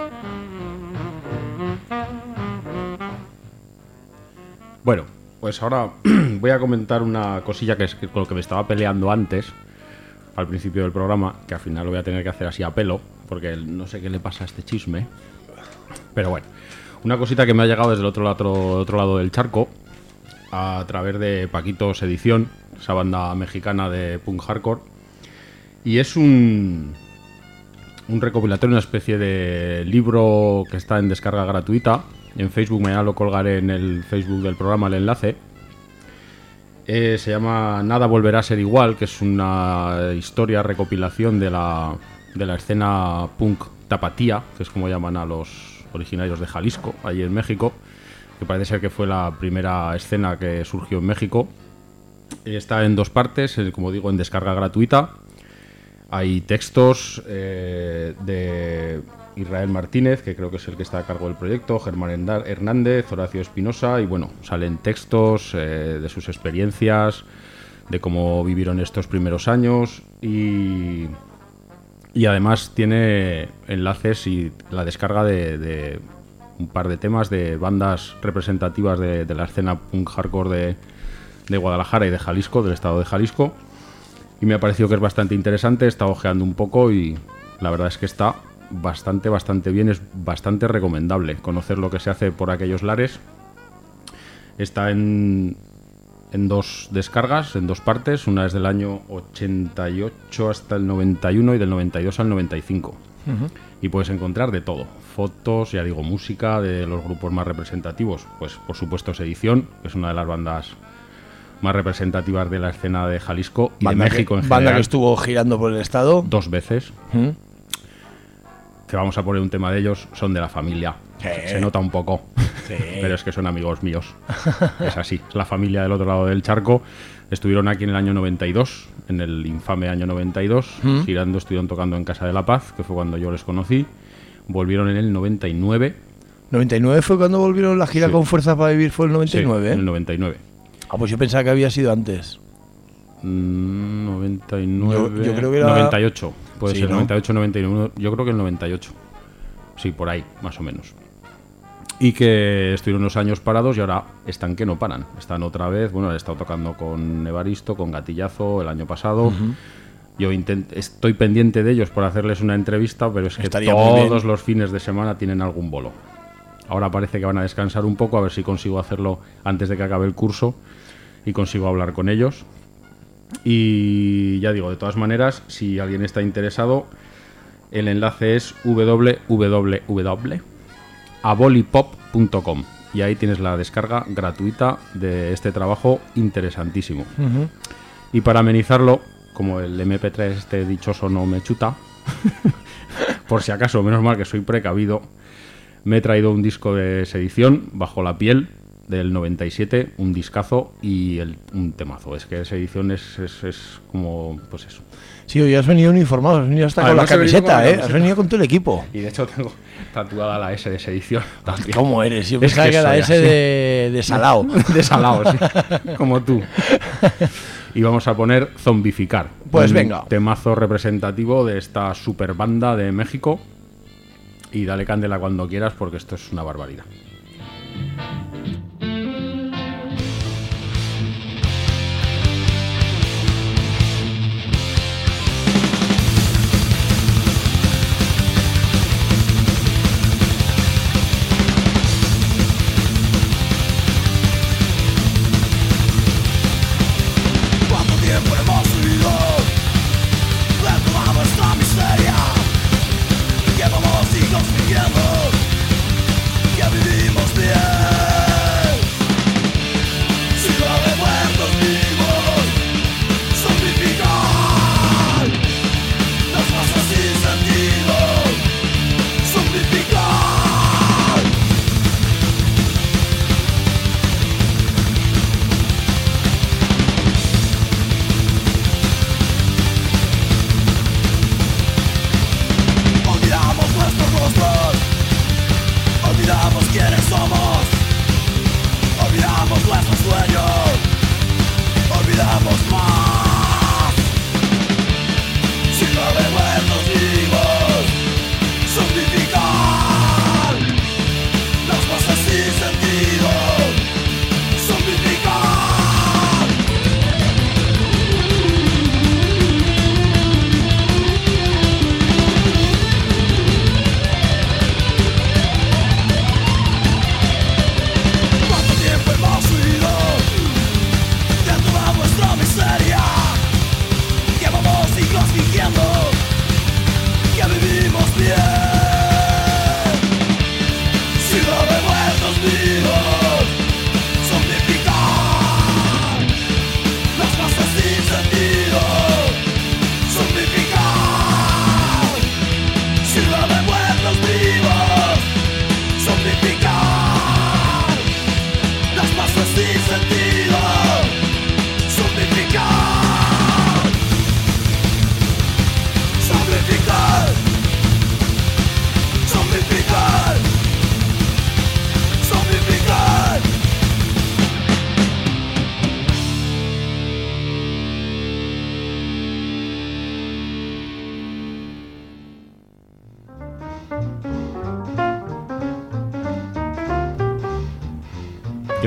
Bueno, pues ahora voy a comentar una cosilla que es con lo que me estaba peleando antes, al principio del programa, que al final lo voy a tener que hacer así a pelo, porque no sé qué le pasa a este chisme. Pero bueno, una cosita que me ha llegado desde el otro lado del charco, a través de Paquitos Edición, esa banda mexicana de punk hardcore, y es un recopilatorio, una especie de libro que está en descarga gratuita. En Facebook, mañana lo colgaré en el Facebook del programa, el enlace. Se llama Nada volverá a ser igual, que es una historia, recopilación de la escena punk tapatía, que es como llaman a los originarios de Jalisco, allí en México, que parece ser que fue la primera escena que surgió en México. Está en 2 partes, como digo, en descarga gratuita. Hay textos de Israel Martínez, que creo que es el que está a cargo del proyecto, Germán Hernández, Horacio Espinosa, y bueno, salen textos de sus experiencias, de cómo vivieron estos primeros años, y además tiene enlaces y la descarga de un par de temas de bandas representativas de la escena punk hardcore de Guadalajara y de Jalisco, del estado de Jalisco, y me ha parecido que es bastante interesante. He estado ojeando un poco y la verdad es que está bastante bien, es bastante recomendable conocer lo que se hace por aquellos lares. Está en 2 descargas, en 2 partes, una es del año 88 hasta el 91 y del 92 al 95. Y puedes encontrar de todo, fotos, ya digo, música de los grupos más representativos, pues por supuesto Sedición, que es una de las bandas más representativas de la escena de Jalisco y de México en general. Banda que estuvo girando por el estado 2 veces. Que vamos a poner un tema de ellos, son de la familia. Se nota un poco, pero es que son amigos míos. Es así, es la familia del otro lado del charco. Estuvieron aquí en el año 92, en el infame año 92, girando, estuvieron tocando en Casa de la Paz, que fue cuando yo les conocí. Volvieron en el 99. ¿99 fue cuando volvieron la gira con Fuerza para Vivir? ¿Fue el 99? Sí, en el 99. Ah, pues yo pensaba que había sido antes. 99... Yo creo que era... 98, puede sí, ser, ¿no? 98, 99, yo creo que el 98. Sí, por ahí, más o menos. Y que estuvieron unos años parados y ahora están que no paran. Están otra vez, bueno, he estado tocando con Evaristo, con Gatillazo el año pasado. Yo estoy pendiente de ellos por hacerles una entrevista, pero es que todos los fines de semana tienen algún bolo. Ahora parece que van a descansar un poco, a ver si consigo hacerlo antes de que acabe el curso y consigo hablar con ellos. Y ya digo, de todas maneras, si alguien está interesado, el enlace es www.abolipop.com y ahí tienes la descarga gratuita de este trabajo interesantísimo. Y para amenizarlo, como el MP3 este dichoso no me chuta, por si acaso, menos mal que soy precavido, me he traído un disco de Sedición, Bajo la piel, del 97, un discazo y un temazo. Es que Sedición es como, pues eso. Sí, hoy has venido uniformado, has venido hasta con la camiseta, has venido con todo el equipo. Y de hecho tengo tatuada la S de Sedición también. ¿Cómo eres? Yo pensaba que la S de Salao. De Salao, sí, como tú. Y vamos a poner Zombificar. Pues venga. Temazo representativo de esta super banda de México. Y dale candela cuando quieras porque esto es una barbaridad. Vivir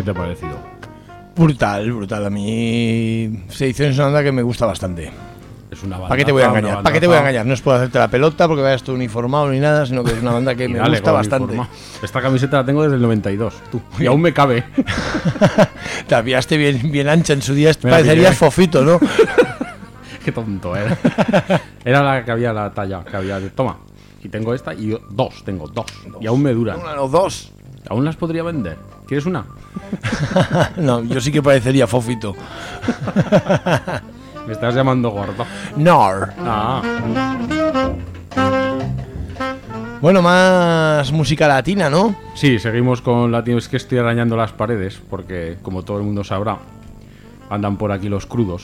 ¿Qué te ha parecido? Brutal, brutal. A mí Sedición es una banda que me gusta bastante. Es una banda. ¿Para qué te voy a engañar? ¿Para qué te voy a engañar? No es por hacerte la pelota porque vayas tú uniformado ni nada, sino que es una banda que me gusta bastante. Esta camiseta la tengo desde el 92, tú. Y aún me cabe. Te la pillaste bien ancha en su día. Parecerías Fofito, ¿no? Qué tonto era. Era la que había la talla. Que había. Toma. Y tengo esta y tengo dos. Y aún me duran. Una o dos. Aún las podría vender. ¿Quieres una? No, yo sí que parecería Fofito. Me estás llamando gordo. Nar. Ah. Bueno, más música latina, ¿no? Sí, seguimos con latino. Es que estoy arañando las paredes porque, como todo el mundo sabrá, andan por aquí los crudos.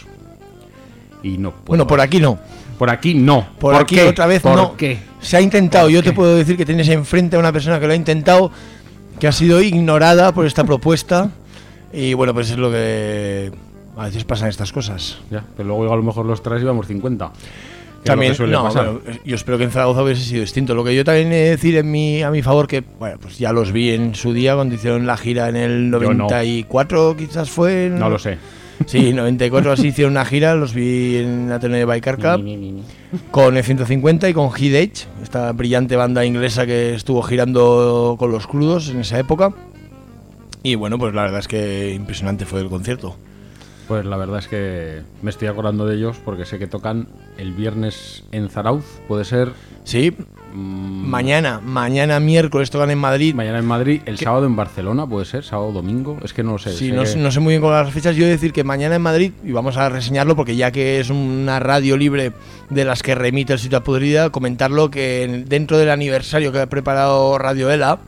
Y no puedo. Bueno, por aquí no. Por aquí no. Por aquí qué? otra vez ¿Por no. qué? Se ha intentado. Yo qué? te puedo decir que tienes enfrente a una persona que lo ha intentado, que ha sido ignorada por esta propuesta. Y bueno, pues es lo que a veces pasan estas cosas. Ya, pero luego a lo mejor los traes y vamos 50. También, no, pasar. bueno, yo espero que en Zaragoza hubiese sido distinto. Lo que yo también he de decir a mi favor, que bueno, pues ya los vi en su día cuando hicieron la gira en el 94, quizás fue. No lo sé. Sí, 94 así hicieron una gira, los vi en la Ateneo de Biker Cup con E150 y con Heat Age, esta brillante banda inglesa que estuvo girando con los crudos en esa época. Y bueno, pues la verdad es que impresionante fue el concierto. Pues la verdad es que me estoy acordando de ellos porque sé que tocan el viernes en Zarauz, ¿puede ser? Sí, mañana miércoles tocan en Madrid. Mañana en Madrid, el sábado en Barcelona, ¿puede ser? ¿Sábado, domingo? Es que no lo sé. Sí, no sé muy bien con las fechas. Yo voy a decir que mañana en Madrid, y vamos a reseñarlo porque ya que es una radio libre de las que remite el Ciudad Podrida, comentarlo que dentro del aniversario que ha preparado Radio ELA,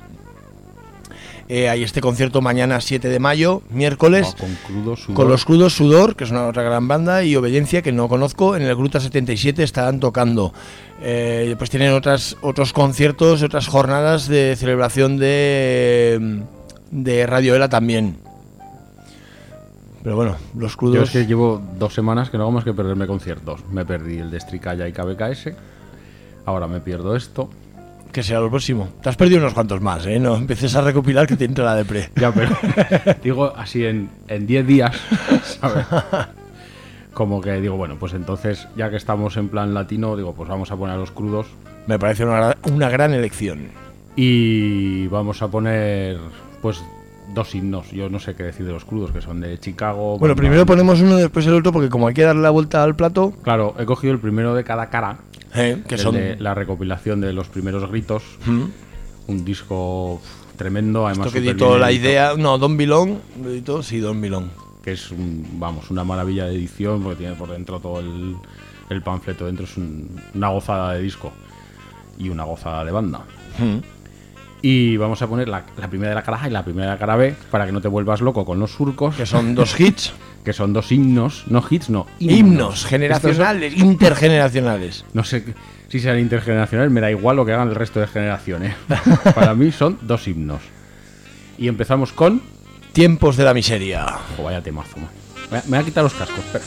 hay este concierto mañana 7 de mayo, miércoles, con los Crudos Sudor, que es una otra gran banda, y Obediencia, que no conozco, en el Gruta 77 estarán tocando. Pues tienen otros conciertos, otras jornadas de celebración de Radio ELA también. Pero bueno, los Crudos... Yo es que llevo 2 semanas que no hago más que perderme conciertos. Me perdí el de Stricaya y KBKS, ahora me pierdo esto. Que será lo próximo. Te has perdido unos cuantos más, ¿eh? No empieces a recopilar que te entra la depre. Ya, pero digo así en 10 días, ¿sabes? Como que digo, bueno, pues entonces, ya que estamos en plan latino, digo, pues vamos a poner a los Crudos. Me parece una gran elección. Y vamos a poner, pues, 2 himnos. Yo no sé qué decir de los Crudos, que son de Chicago. Bueno, primero ponemos uno, después el otro, porque como hay que darle la vuelta al plato... Claro, he cogido el primero de cada cara. Que son de la recopilación de los primeros gritos. Un disco tremendo, además. Esto que editó La Idea, no, Don Bilón, lo editó, sí, Don Bilón. Que es una maravilla de edición, porque tiene por dentro todo el panfleto dentro, es una gozada de disco y una gozada de banda. Y vamos a poner la primera de la cara A y la primera de la cara B, para que no te vuelvas loco con los surcos. Que son 2 hits. Que son 2 himnos, no hits, no. Himnos generacionales, intergeneracionales. No sé si sean intergeneracionales, me da igual lo que hagan el resto de generaciones. Para mí son 2 himnos. Y empezamos con... Tiempos de la miseria. Oh, vaya temazo, man. Me voy a quitar los cascos, espera.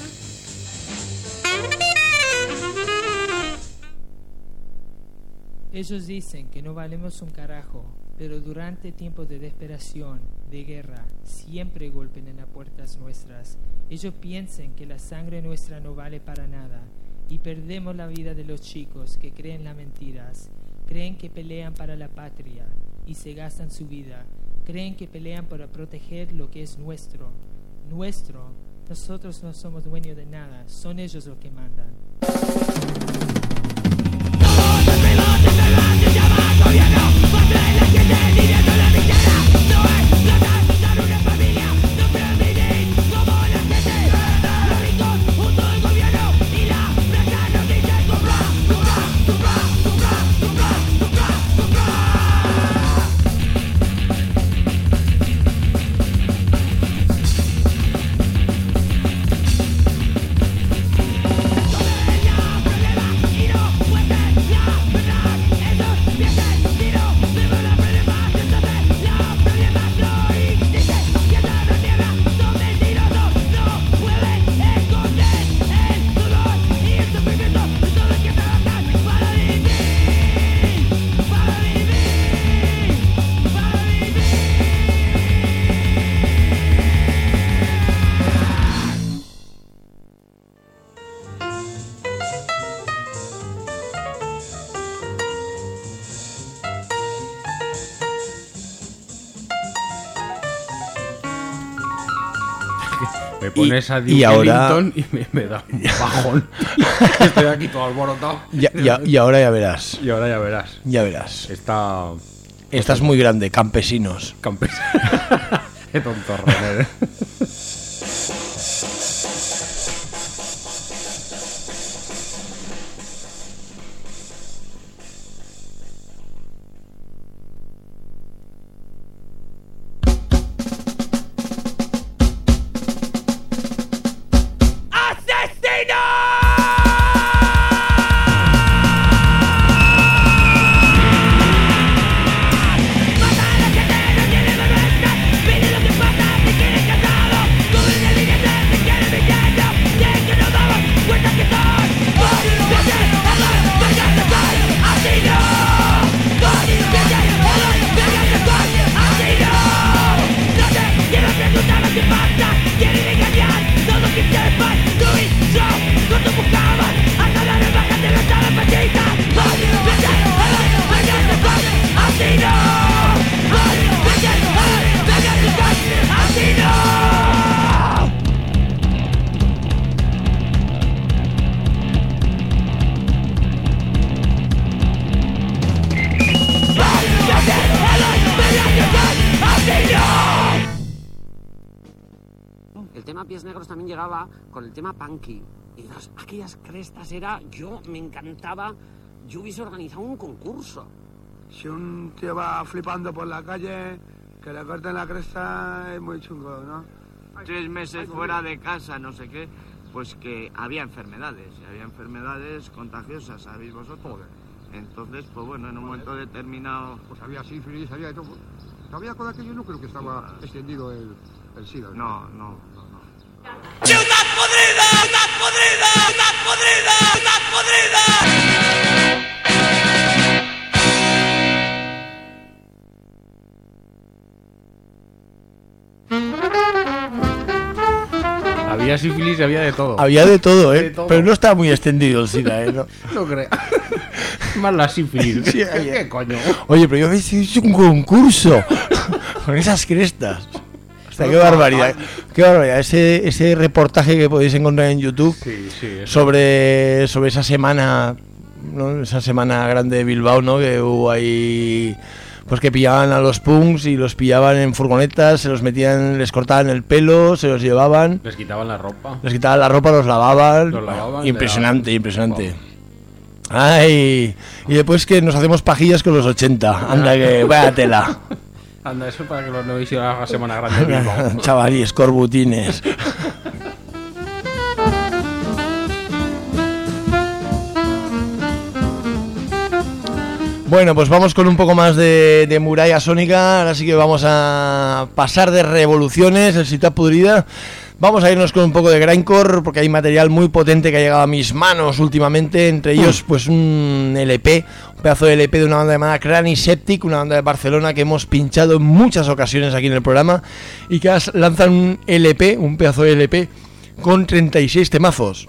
Ellos dicen que no valemos un carajo, pero durante tiempos de desesperación, de guerra, siempre golpeen en las puertas nuestras. Ellos piensan que la sangre nuestra no vale para nada y perdemos la vida de los chicos que creen las mentiras. Creen que pelean para la patria y se gastan su vida. Creen que pelean para proteger lo que es nuestro. Nuestro. Nosotros no somos dueños de nada, son ellos los que mandan. Problema Me pones a Duke y ahora... Ellington y me da un bajón. Estoy aquí todo alborotado. Y ahora ya verás. Y ahora ya verás. Ya verás. Estás muy grande, campesinos. Qué tontorrón eres. El tema Pies Negros también llegaba con el tema Punky. Y aquellas crestas me encantaba. Yo hubiese organizado un concurso. Si un tío va flipando por la calle, que le corten la cresta es muy chungo, ¿no? 3 meses fuera de casa, no sé qué, pues que había enfermedades contagiosas, ¿sabéis vosotros? Entonces, pues bueno, en un momento determinado... Pues había sífilis, había de todo. Todavía con aquello no creo que estaba extendido el SIDA. No. ¡Ciudad podrida! ¡Ciudad podrida! ¡Ciudad podrida! ¡Ciudad podrida! Había sífilis y había de todo. Había de todo, ¿eh? De todo. Pero no estaba muy extendido el SIDA, ¿eh? No creo. Más la sífilis. Sí, ¿Qué coño? Oye, pero yo había hecho un concurso con esas crestas. Hasta qué barbaridad. Qué barbaridad. Ese reportaje que podéis encontrar en YouTube sobre esa semana, ¿no? Esa semana grande de Bilbao, ¿no? Que hubo ahí, pues que pillaban a los punks y los pillaban en furgonetas, se los metían, les cortaban el pelo, se los llevaban. Les quitaban la ropa. Los lavaban. Impresionante. Wow. Ay, y después que nos hacemos pajillas con los 80. Anda que vaya tela. Anda, eso para que los no veis la semana grande de Bilbao. Chavalís, corbutines. Bueno, pues vamos con un poco más de muralla sónica. Ahora sí que vamos a pasar de revoluciones, el Ciutat Podrida. Vamos a irnos con un poco de grindcore porque hay material muy potente que ha llegado a mis manos últimamente, entre ellos pues un LP, un pedazo de LP de una banda llamada Craniseptic, una banda de Barcelona que hemos pinchado en muchas ocasiones aquí en el programa y que lanzan un LP, un pedazo de LP con 36 temazos.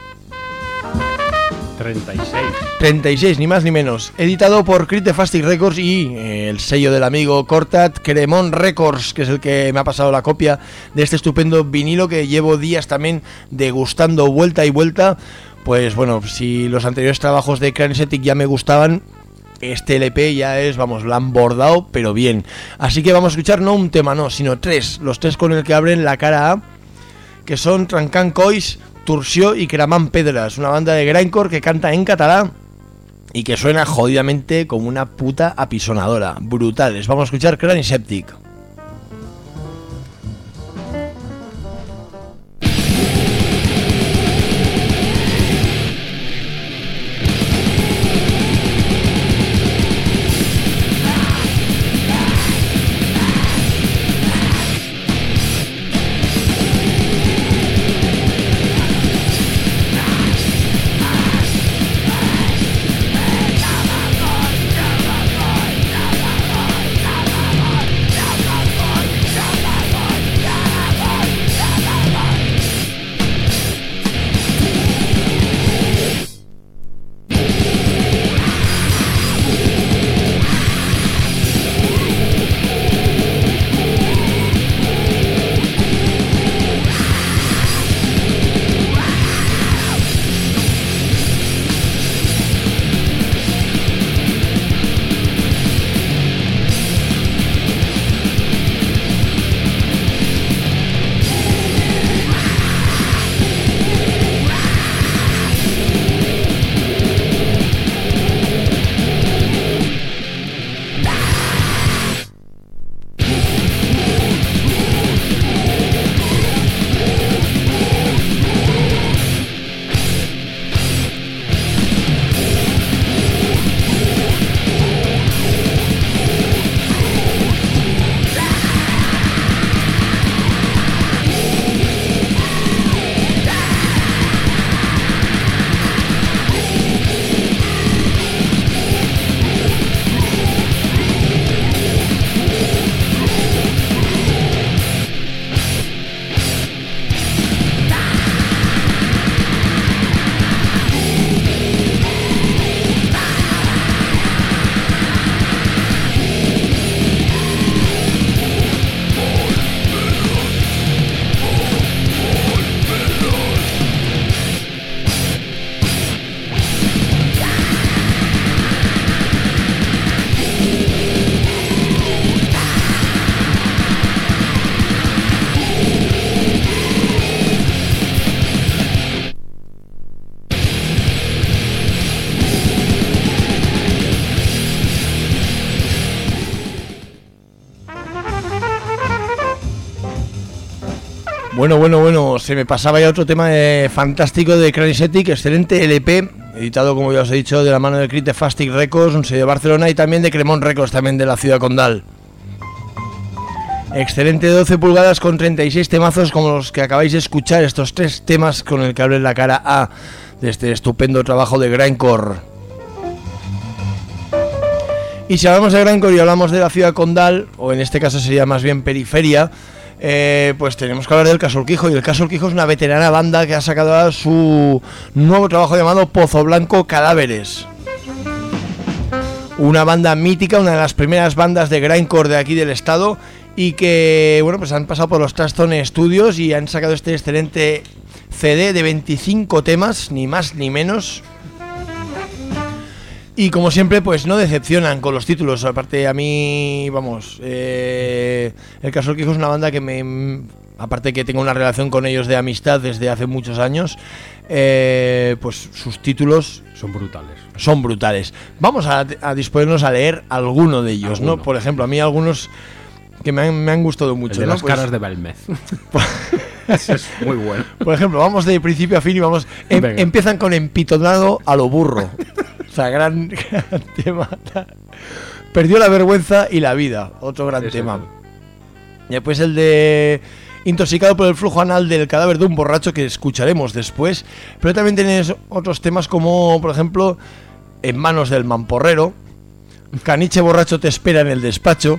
36, ni más ni menos. Editado por Critefastic Records y el sello del amigo Cortat, Cremon Records, que es el que me ha pasado la copia de este estupendo vinilo que llevo días también degustando vuelta y vuelta. Pues bueno, si los anteriores trabajos de Craniseptic ya me gustaban, este LP ya es, vamos, lo han bordado, pero bien. Así que vamos a escuchar no un tema, no, sino 3. Los 3 con el que abren la cara A, que son Trancan Cois, Turció y Cramant Pedras, una banda de grindcore que canta en catalán y que suena jodidamente como una puta apisonadora. Brutales. Vamos a escuchar Craniseptic. Now Bueno, se me pasaba ya otro tema fantástico de Cranisetic, excelente LP, editado, como ya os he dicho, de la mano de Crite Fastic Records, un sello de Barcelona, y también de Cremont Records, también de la ciudad condal. Excelente 12 pulgadas con 36 temazos como los que acabáis de escuchar, estos 3 temas con el que abre la cara A de este estupendo trabajo de Grindcore. Y si hablamos de Grindcore y hablamos de la ciudad condal, o en este caso sería más bien periferia, pues tenemos que hablar del Caso Urquijo. Y el Caso Urquijo es una veterana banda que ha sacado su nuevo trabajo llamado Pozo Blanco Cadáveres. Una banda mítica, una de las primeras bandas de grindcore de aquí del estado, y que, bueno, pues han pasado por los Trastone Studios y han sacado este excelente CD de 25 temas, ni más ni menos. Y como siempre, pues no decepcionan con los títulos. Aparte, a mí, vamos, el Caso Urquijo es una banda que aparte que tengo una relación con ellos de amistad desde hace muchos años, pues sus títulos son brutales. Vamos a disponernos a leer alguno de ellos, ¿no? Por ejemplo, a mí algunos que me han gustado mucho. El de, ¿no?, las pues, caras de Belmez. Eso es muy bueno. Por ejemplo, vamos de principio a fin y vamos. Empiezan con Empitonado a lo burro. O sea, gran tema. Perdió la vergüenza y la vida. Otro gran tema. Y después el de Intoxicado por el flujo anal del cadáver de un borracho, que escucharemos después. Pero también tienes otros temas como, por ejemplo, En manos del mamporrero, Caniche borracho te espera en el despacho,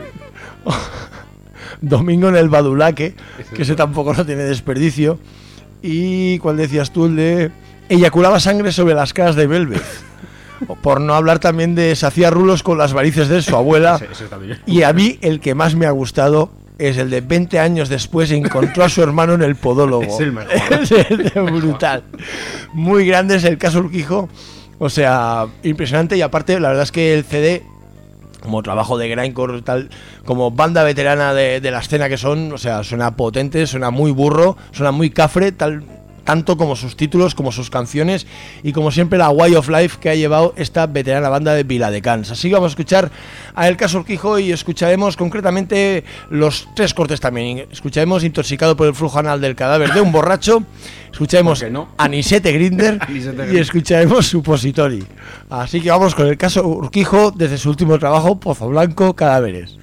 Domingo en el Badulaque, que ese tampoco no tiene desperdicio. Y ¿cuál decías tú? El de Eyaculaba sangre sobre las caras de Belvez. Por no hablar también de Se hacía rulos con las varices de su abuela. Ese también. Y a mí el que más me ha gustado es el de 20 años después encontró a su hermano en el podólogo. Es el mejor. Es brutal. Muy grande es el Caso Urquijo. O sea, impresionante. Y aparte, la verdad es que el CD, como trabajo de grindcore, tal, como banda veterana de la escena que son, o sea, suena potente, suena muy burro, suena muy cafre, tanto como sus títulos, como sus canciones, y como siempre la Way of Life que ha llevado esta veterana banda de Viladecans. Así que vamos a escuchar a El Caso Urquijo y escucharemos concretamente los 3 cortes también. Escucharemos Intoxicado por el flujo anal del cadáver de un borracho, escucharemos Anisete Grinder y escucharemos Suppository. Así que vamos con El Caso Urquijo desde su último trabajo, Pozo Blanco Cadáveres.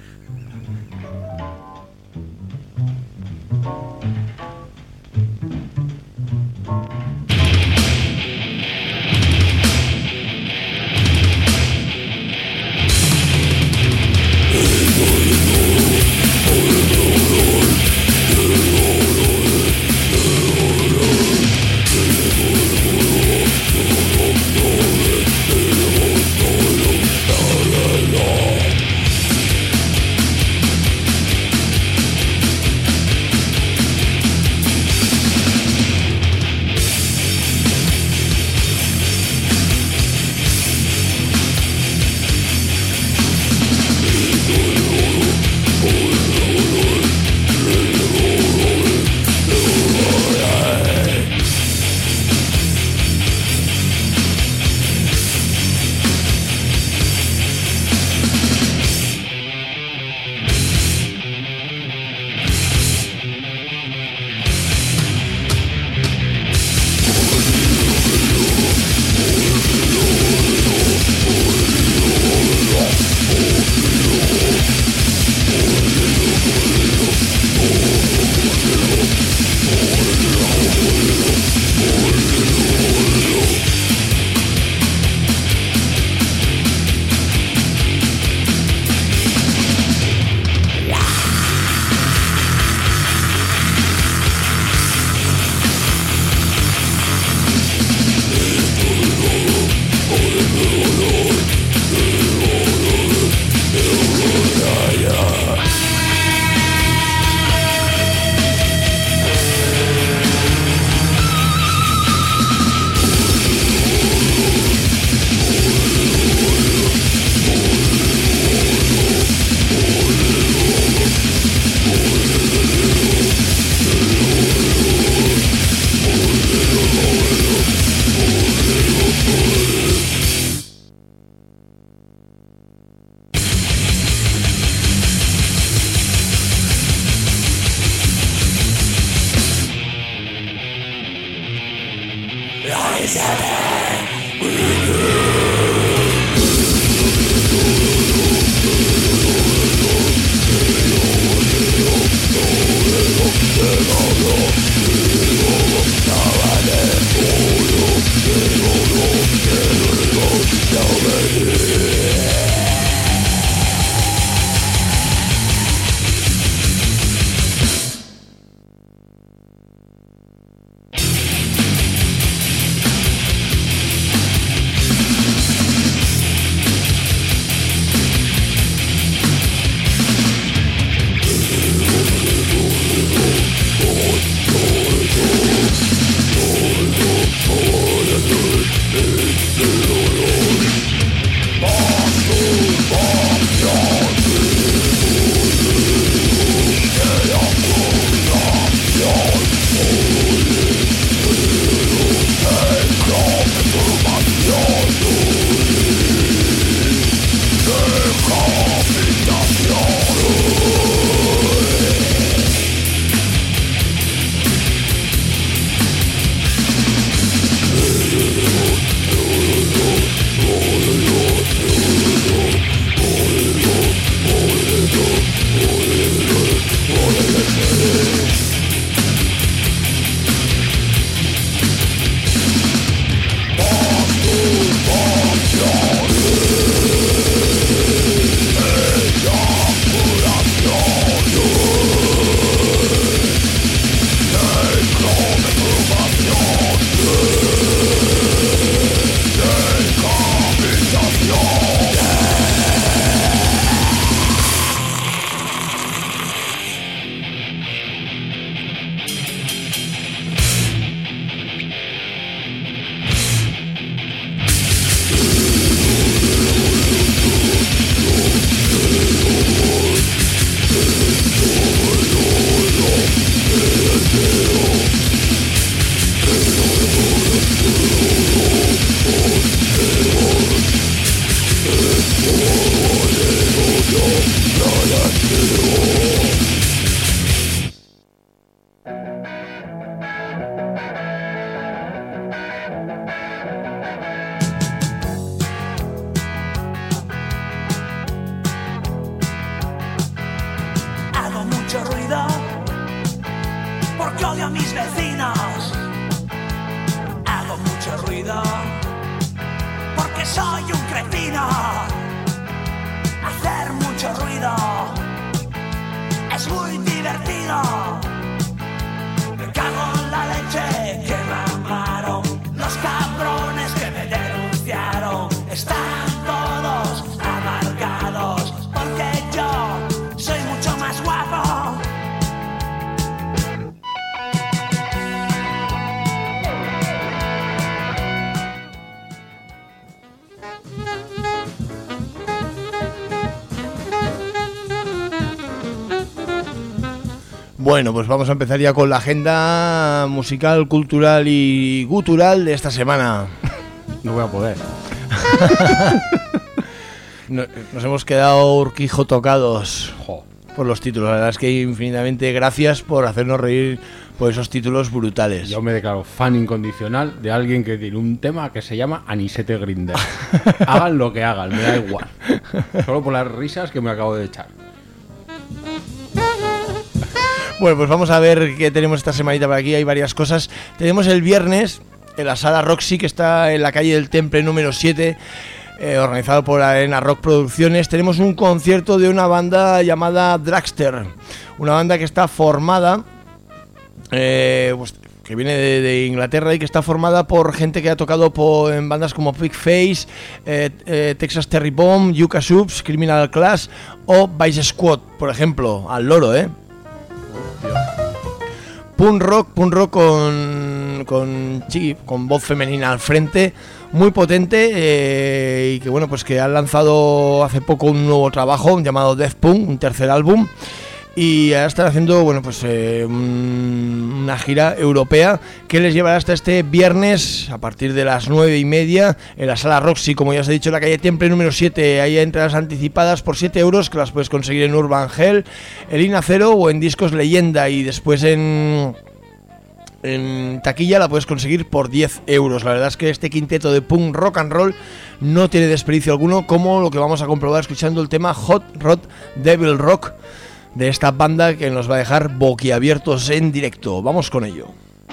Bueno, pues vamos a empezar ya con la agenda musical, cultural y gutural de esta semana. No voy a poder. Nos hemos quedado Urquijo tocados por los títulos. La verdad es que infinitamente gracias por hacernos reír por esos títulos brutales. Yo me declaro fan incondicional de alguien que tiene un tema que se llama Anisete Grinder. Hagan lo que hagan, me da igual. Solo por las risas que me acabo de echar. Bueno, pues vamos a ver qué tenemos esta semanita por aquí. Hay varias cosas. Tenemos el viernes en la sala Roxy, que está en la calle del Temple número 7, organizado por Arena Rock Producciones. Tenemos un concierto de una banda llamada Dragster, una banda que está formada, pues, que viene de Inglaterra y que está formada por gente que ha tocado en bandas como Big Face, Texas Terry Bomb, Yucca Subs, Criminal Class o Vice Squad, por ejemplo, al loro, Punk rock con voz femenina al frente, muy potente, y que bueno, pues que han lanzado hace poco un nuevo trabajo llamado Death Punk, un tercer álbum, y ahora están haciendo, bueno, pues una gira europea que les llevará hasta este viernes a partir de las 9:30 en la sala Roxy, como ya os he dicho, en la calle Temple número 7. Hay entradas anticipadas por 7 euros que las puedes conseguir en Urban Hell, en Lina Cero o en Discos Leyenda, y después en en taquilla la puedes conseguir por 10 euros. La verdad es que este quinteto de punk rock and roll no tiene desperdicio alguno, como lo que vamos a comprobar escuchando el tema Hot Rod Devil Rock de esta banda que nos va a dejar boquiabiertos en directo. Vamos con ello.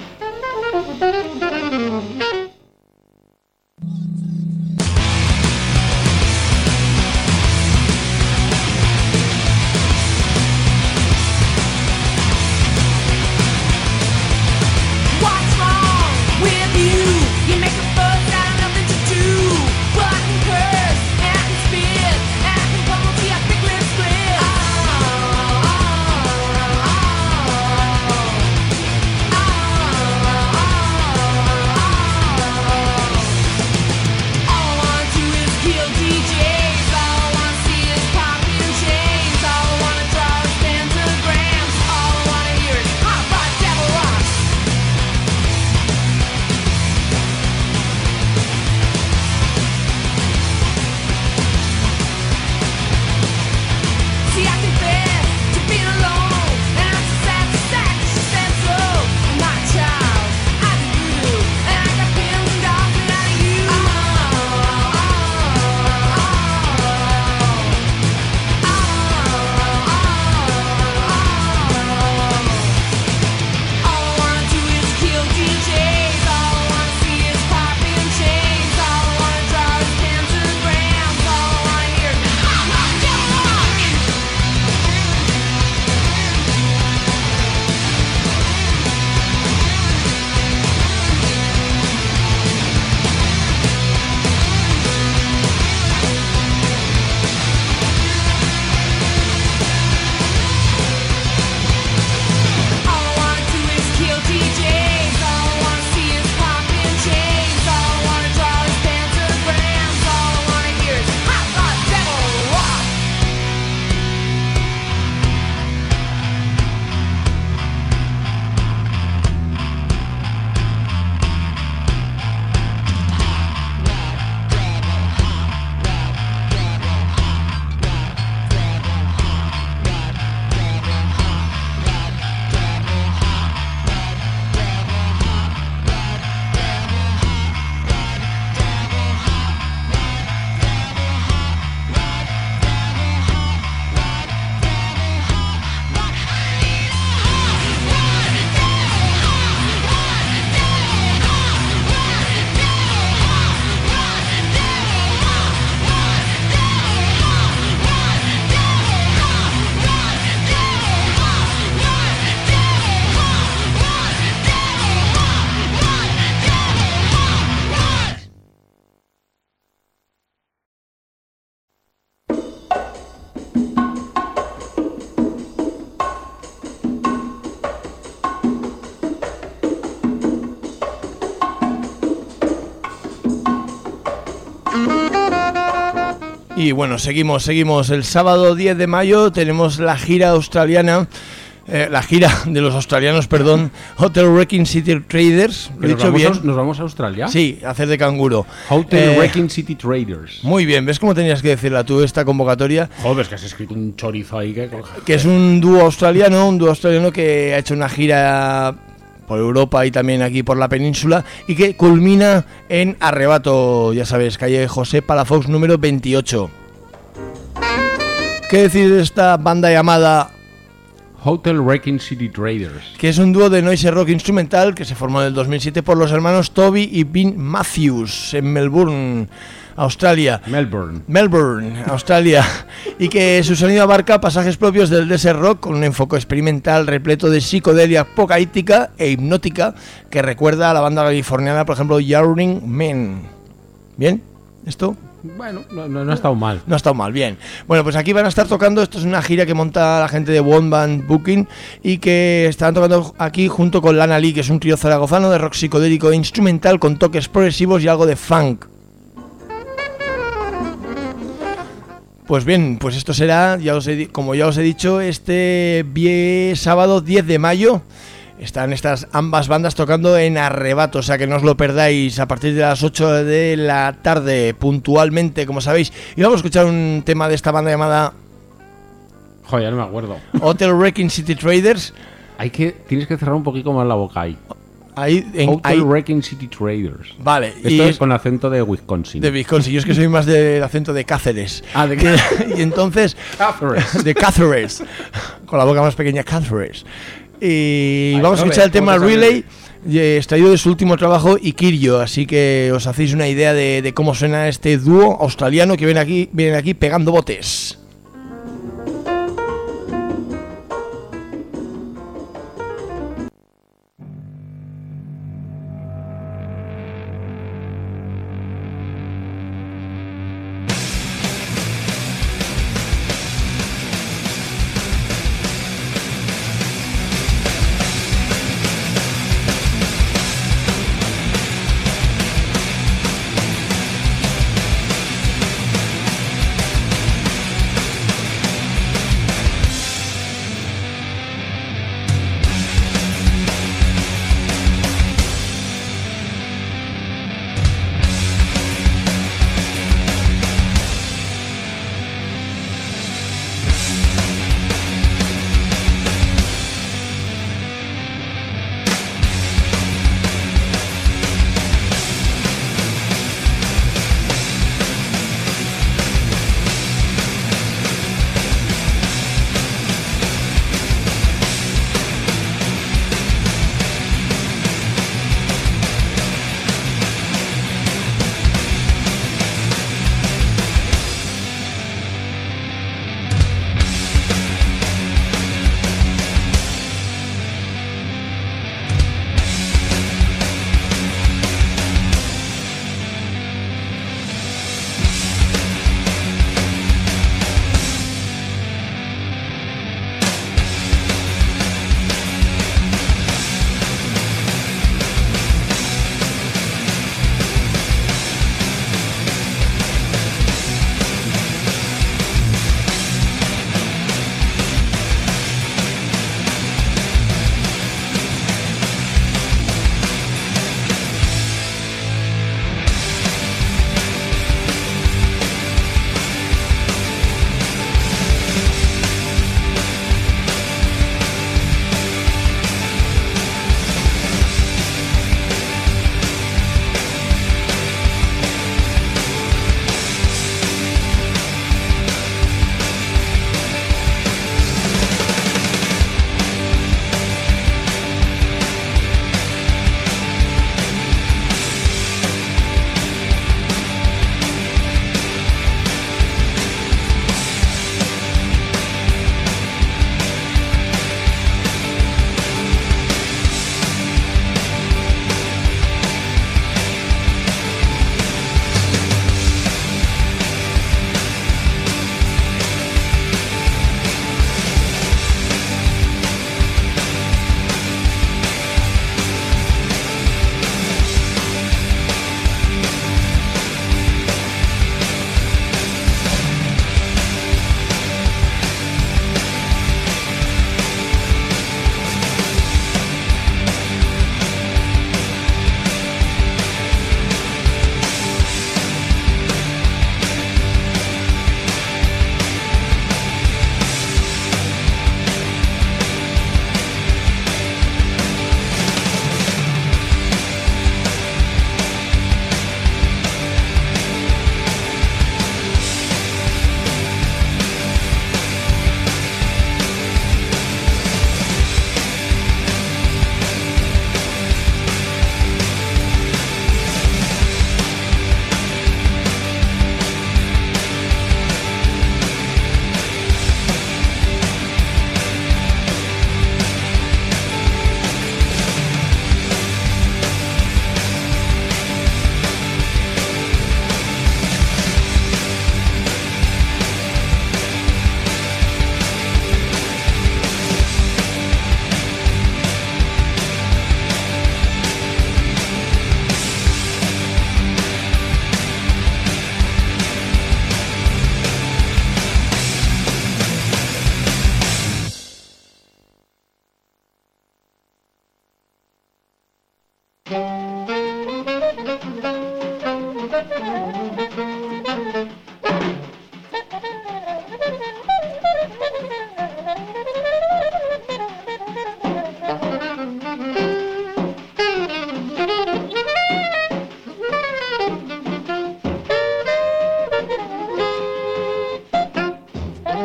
Y bueno, seguimos. El sábado 10 de mayo tenemos la gira australiana, la gira de los australianos, perdón, Hotel Wrecking City Traders. ¿Lo he dicho bien? ¿Nos vamos a Australia? Sí, a hacer de canguro. Hotel Wrecking City Traders. Muy bien, ¿ves cómo tenías que decirla tú esta convocatoria? Joder, es que has escrito un chorizo ahí que es un dúo australiano que ha hecho una gira por Europa y también aquí por la península, y que culmina en Arrebato, ya sabes, calle José Palafox número 28. ¿Qué decir de esta banda llamada Hotel Wrecking City Traders? Que es un dúo de noise rock instrumental que se formó en el 2007 por los hermanos Toby y Vin Matthews en Melbourne, Australia. Melbourne, Australia. Y que su sonido abarca pasajes propios del desert rock con un enfoque experimental repleto de psicodelia apocalíptica e hipnótica que recuerda a la banda californiana, por ejemplo, Yawning Men. ¿Bien? ¿Esto? Bueno, no ha estado mal. No ha estado mal, bien. Bueno, pues aquí van a estar tocando, esto es una gira que monta la gente de One Band Booking y que están tocando aquí junto con Lana Lee, que es un trío zaragozano de rock psicodélico e instrumental con toques progresivos y algo de funk. Pues bien, pues esto será, como ya os he dicho, este sábado 10 de mayo. Están estas ambas bandas tocando en Arrebato, o sea que no os lo perdáis, a partir de las 8 de la tarde, puntualmente, como sabéis. Y vamos a escuchar un tema de esta banda llamada... Joder, ya no me acuerdo. Hotel Wrecking City Traders. Tienes que cerrar un poquito más la boca ahí. Ahí Hotel Wrecking City Traders. Vale. Esto es con acento de Wisconsin. De Wisconsin. Yo es que soy más del acento de Cáceres. Y entonces... Cáceres. De Cáceres. Con la boca más pequeña, Cáceres. Y vamos a escuchar el tema Relay, extraído de su último trabajo, Ikirio. Así que os hacéis una idea de cómo suena este dúo australiano que vienen aquí pegando botes.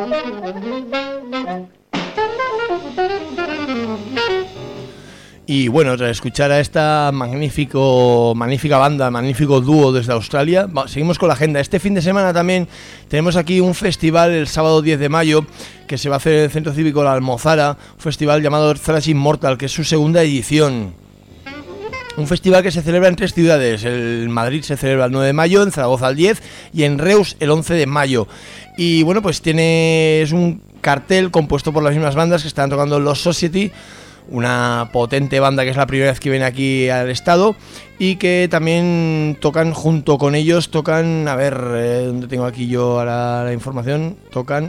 Y bueno, tras escuchar a esta magnífica banda, magnífico dúo desde Australia, seguimos con la agenda. Este fin de semana también tenemos aquí un festival el sábado 10 de mayo que se va a hacer en el Centro Cívico La Almozara, un festival llamado Thrash Immortal, que es su segunda edición. Un festival que se celebra en 3 ciudades. En Madrid se celebra el 9 de mayo, en Zaragoza el 10 y en Reus el 11 de mayo. Y bueno, pues es un cartel compuesto por las mismas bandas que están tocando Lost Society, una potente banda que es la primera vez que viene aquí al estado y que también tocan junto con ellos, a ver, ¿dónde tengo aquí yo ahora la información? Tocan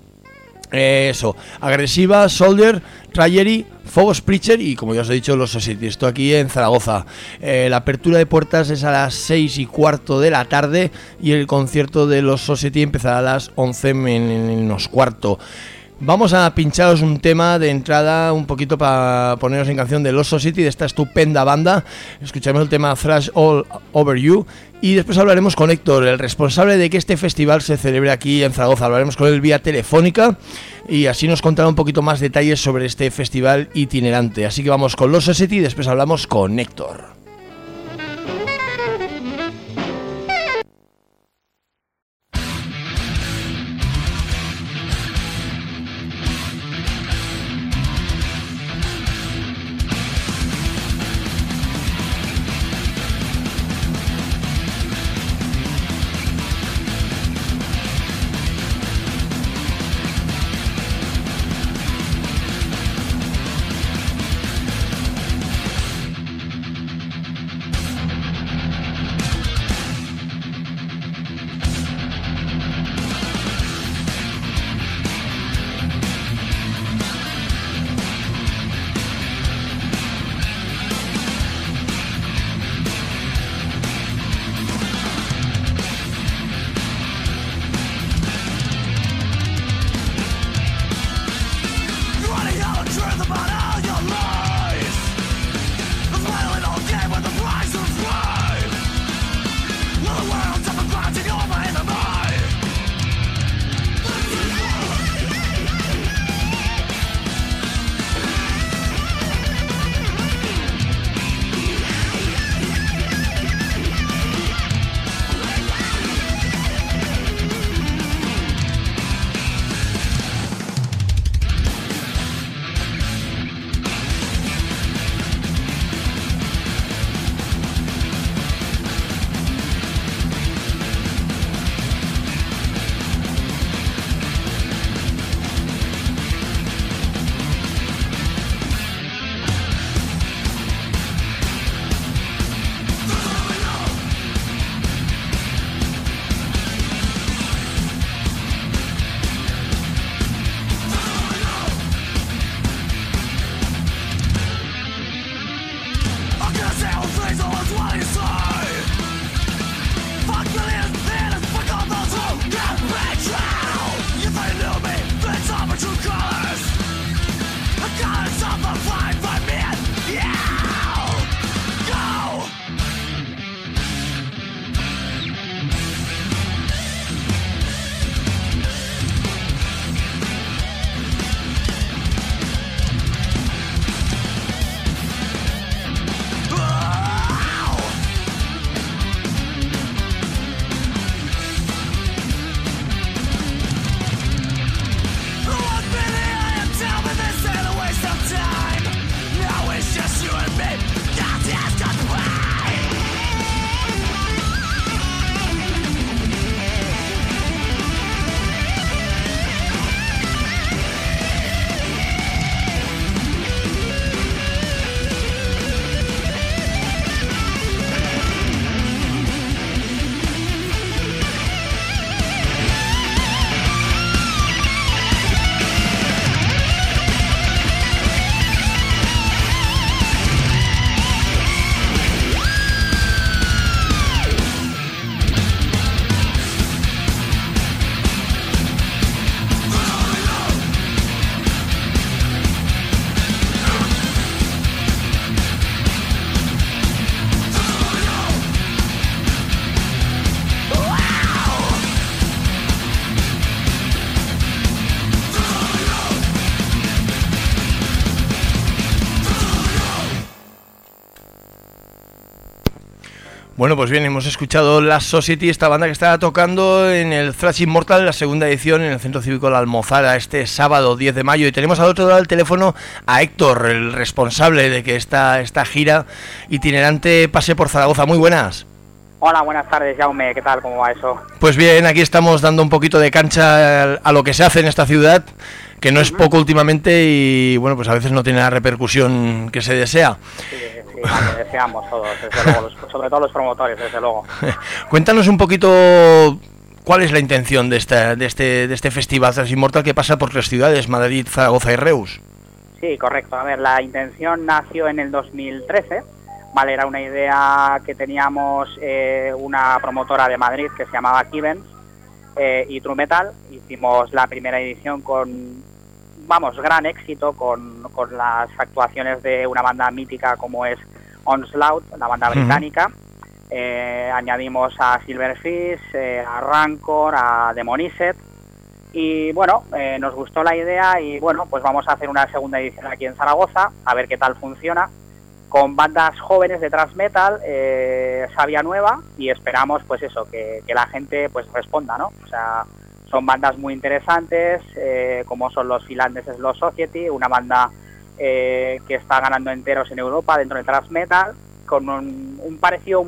Agresiva, Soldier, Tragedy, Phobos Preacher y, como ya os he dicho, Lost Society. Esto aquí en Zaragoza. La apertura de puertas es a las 6:15 de la tarde y el concierto de Lost Society empezará a las 11:15. Vamos a pincharos un tema de entrada, un poquito para poneros en canción de Lost Society, de esta estupenda banda. Escucharemos el tema Thrash All Over You y después hablaremos con Héctor, el responsable de que este festival se celebre aquí en Zaragoza. Hablaremos con él vía telefónica y así nos contará un poquito más detalles sobre este festival itinerante. Así que vamos con Lost Society y después hablamos con Héctor. Bueno, pues bien, hemos escuchado Last Society, esta banda que está tocando en el Thrash Immortal, la segunda edición, en el Centro Cívico La Almozara, este sábado 10 de mayo. Y tenemos al otro lado del teléfono a Héctor, el responsable de que esta gira itinerante pase por Zaragoza. Muy buenas. Hola, buenas tardes, Jaume. ¿Qué tal? ¿Cómo va eso? Pues bien, aquí estamos dando un poquito de cancha a lo que se hace en esta ciudad, que no es poco últimamente y, bueno, pues a veces no tiene la repercusión que se desea. Sí, la que deseamos todos, desde luego, sobre todo los promotores, desde luego. Cuéntanos un poquito cuál es la intención de este festival Thrash Immortal que pasa por 3 ciudades, Madrid, Zaragoza y Reus. Sí, correcto. A ver, la intención nació en el 2013, ¿vale? Era una idea que teníamos una promotora de Madrid que se llamaba Kivens y True Metal. Hicimos la primera edición con, gran éxito, con las actuaciones de una banda mítica como es Onslaught, la banda británica. Añadimos a Silverfish, a Rancor, a Demonised. Y bueno, nos gustó la idea y bueno, pues vamos a hacer una segunda edición aquí en Zaragoza, a ver qué tal funciona, con bandas jóvenes de thrash metal, savia nueva, y esperamos pues eso, que la gente pues responda, ¿no? O sea, son bandas muy interesantes, como son los finlandeses Lost Society, una banda que está ganando enteros en Europa dentro del thrash metal, con un parecido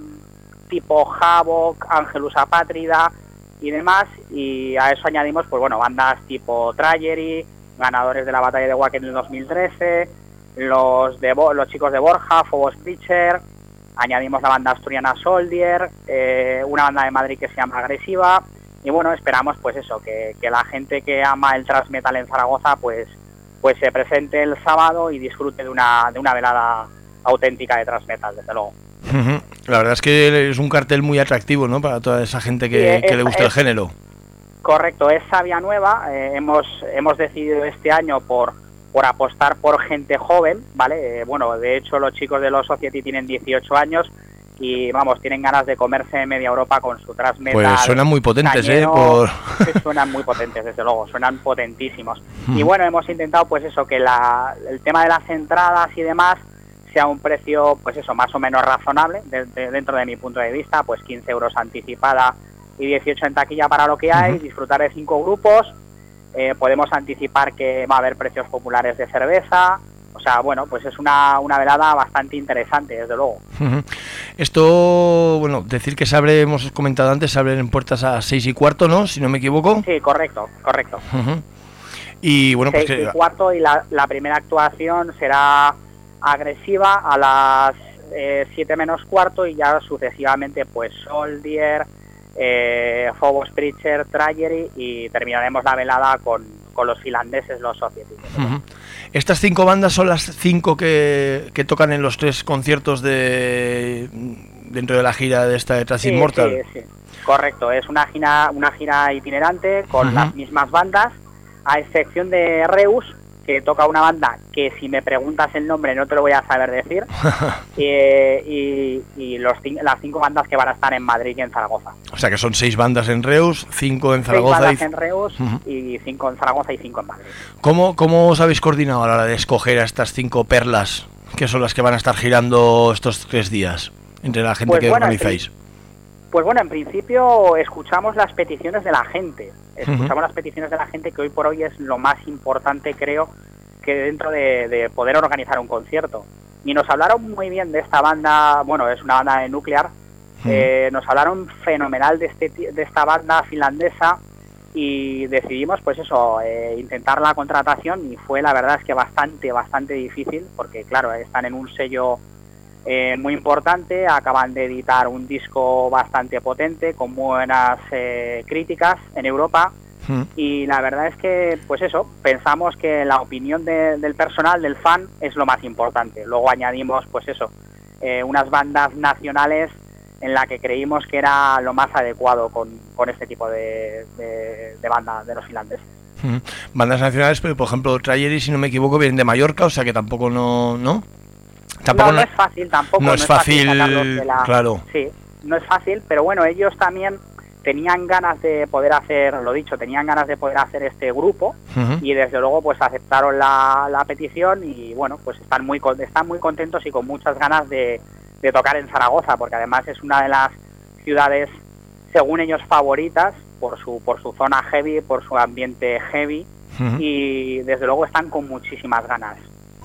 tipo Havoc, Angelus Apátrida y demás, y a eso añadimos pues bueno, bandas tipo Trajery, ganadores de la batalla de Wacken en el 2013, los chicos de Borja, Phobos Preacher, añadimos la banda asturiana Soldier, una banda de Madrid que se llama Agresiva, y bueno, esperamos pues eso, que la gente que ama el thrash metal en Zaragoza pues se presente el sábado y disfrute de una velada auténtica de thrash metal, desde luego. La verdad es que es un cartel muy atractivo, ¿no? Para toda esa gente que le gusta el género. Correcto, es savia nueva. Hemos decidido este año por apostar por gente joven, ¿vale? Bueno, de hecho los chicos de Lost Society tienen 18 años y vamos, tienen ganas de comerse media Europa con su thrash metal. Pues suenan muy potentes, cañero, suenan muy potentes, desde luego, suenan potentísimos. Y bueno, hemos intentado pues eso, que el tema de las entradas y demás sea un precio pues eso, más o menos razonable dentro de mi punto de vista, pues 15 euros anticipada y 18 en taquilla para lo que hay, disfrutar de 5 grupos, podemos anticipar que va a haber precios populares de cerveza, o sea, bueno, pues es una velada bastante interesante, desde luego. Esto, bueno, decir que se abre, hemos comentado antes, se abren puertas a 6:15, ¿no? Si no me equivoco. Sí, correcto. Y bueno, 6:15 y la primera actuación será Agresiva a las 7:15 y ya sucesivamente pues Soldier, Phobos Preacher, Trajery y terminaremos la velada con los finlandeses, los Society. Estas 5 bandas son las 5 que tocan en los 3 conciertos dentro de la gira de esta de Thrash Immortal. Sí, correcto, es una gira itinerante con las mismas bandas, a excepción de Reus, que toca una banda que si me preguntas el nombre no te lo voy a saber decir, y las 5 bandas que van a estar en Madrid y en Zaragoza. O sea que son 6 bandas en Reus, 5 en Zaragoza. 6 bandas en Reus y 5 en Zaragoza y 5 en Madrid. ¿Cómo os habéis coordinado a la hora de escoger a estas 5 perlas, que son las que van a estar girando estos 3 días, entre la gente que organizáis? Pues bueno, en principio escuchamos las peticiones de la gente. Las peticiones de la gente, que hoy por hoy es lo más importante, creo, que dentro de poder organizar un concierto. Y nos hablaron muy bien de esta banda, bueno, es una banda de Nuclear, nos hablaron fenomenal de esta banda finlandesa y decidimos, pues eso, intentar la contratación, y fue, la verdad es que bastante difícil, porque claro, están en un sello muy importante, acaban de editar un disco bastante potente, con buenas críticas en Europa, y la verdad es que, pues eso, pensamos que la opinión del personal, del fan, es lo más importante. Luego añadimos, pues eso, unas bandas nacionales en la que creímos que era lo más adecuado con este tipo de banda de los finlandeses. Bandas nacionales, pero por ejemplo Trajery, si no me equivoco, vienen de Mallorca, o sea que tampoco no es fácil tampoco. No es fácil, claro. Sí, no es fácil, pero bueno, ellos también tenían ganas de poder hacer, tenían ganas de poder hacer este grupo, y desde luego pues aceptaron la petición y bueno, pues están muy contentos y con muchas ganas de tocar en Zaragoza, porque además es una de las ciudades, según ellos, favoritas por su zona heavy, por su ambiente heavy, y desde luego están con muchísimas ganas.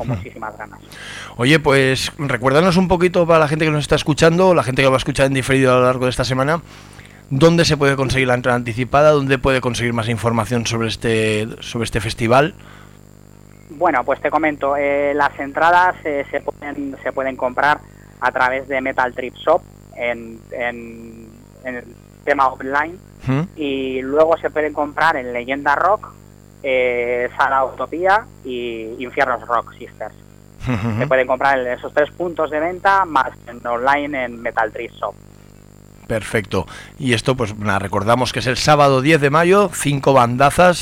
Oye, pues recuérdanos un poquito para la gente que nos está escuchando, la gente que lo va a escuchar en diferido a lo largo de esta semana, ¿dónde se puede conseguir la entrada anticipada? ¿Dónde puede conseguir más información sobre este festival? Bueno, pues te comento, las entradas se pueden comprar a través de Metal Trip Shop en el tema online, y luego se pueden comprar en Leyenda Rock, Sala Utopía y Infiernos Rock Sisters. Se pueden comprar en esos 3 puntos de venta, más en online en Metal Trip Shop. Perfecto. Y esto, pues nada, recordamos que es el sábado 10 de mayo, 5 bandazas,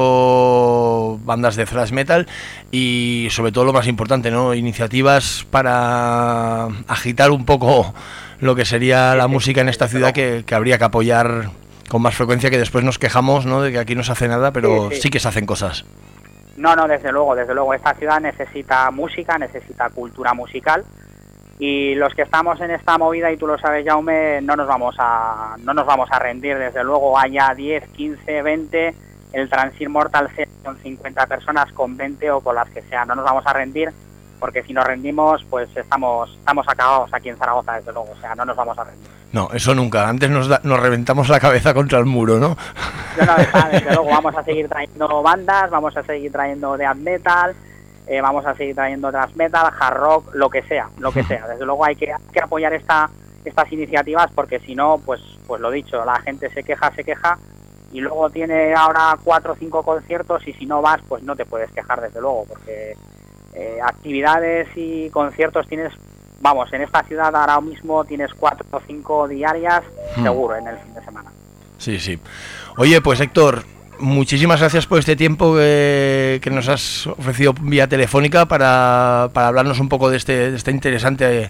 5 bandas de thrash metal y sobre todo lo más importante, ¿no? Iniciativas para agitar un poco lo que sería la música en esta ciudad que habría que apoyar con más frecuencia, que después nos quejamos, ¿no?, de que aquí no se hace nada, pero sí que se hacen cosas. No, desde luego, esta ciudad necesita música, necesita cultura musical. Y los que estamos en esta movida, y tú lo sabes, Jaume, no nos vamos a rendir, desde luego. Haya 10, 15, 20, el Transit Mortal sea con 50 personas, con 20 o con las que sea. No nos vamos a rendir, porque si nos rendimos, pues estamos acabados aquí en Zaragoza, desde luego. O sea, no nos vamos a rendir. No, eso nunca. Antes nos reventamos la cabeza contra el muro, ¿no? Desde luego, vamos a seguir trayendo bandas, vamos a seguir trayendo death metal, vamos a seguir trayendo thrash metal, hard rock, lo que sea. Desde luego hay que apoyar estas iniciativas, porque si no, pues lo dicho, la gente se queja y luego tiene ahora 4 o 5 conciertos, y si no vas, pues no te puedes quejar, desde luego, porque actividades y conciertos tienes, vamos, en esta ciudad ahora mismo tienes 4 o 5 diarias seguro en el fin de semana. Sí. Oye, pues Héctor, muchísimas gracias por este tiempo que nos has ofrecido vía telefónica para hablarnos un poco de esta interesante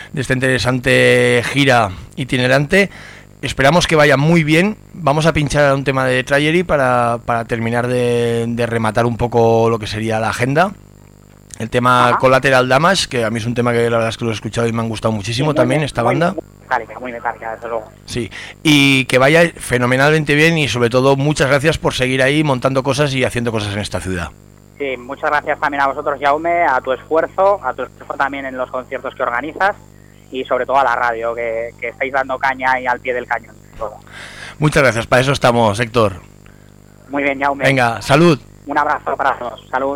gira itinerante. Esperamos que vaya muy bien. Vamos a pinchar un tema de Trayery para terminar de rematar un poco lo que sería la agenda. El tema Collateral Damage, que a mí es un tema que la verdad es que lo he escuchado y me han gustado muchísimo también, esta banda. Muy metálica, desde luego. Sí, y que vaya fenomenalmente bien, y sobre todo muchas gracias por seguir ahí montando cosas y haciendo cosas en esta ciudad. Sí, muchas gracias también a vosotros, Jaume, a tu esfuerzo también en los conciertos que organizas, y sobre todo a la radio, que estáis dando caña y al pie del cañón. Todo. Muchas gracias, para eso estamos, Héctor. Muy bien, Jaume. Venga, salud. Un abrazo para todos, salud.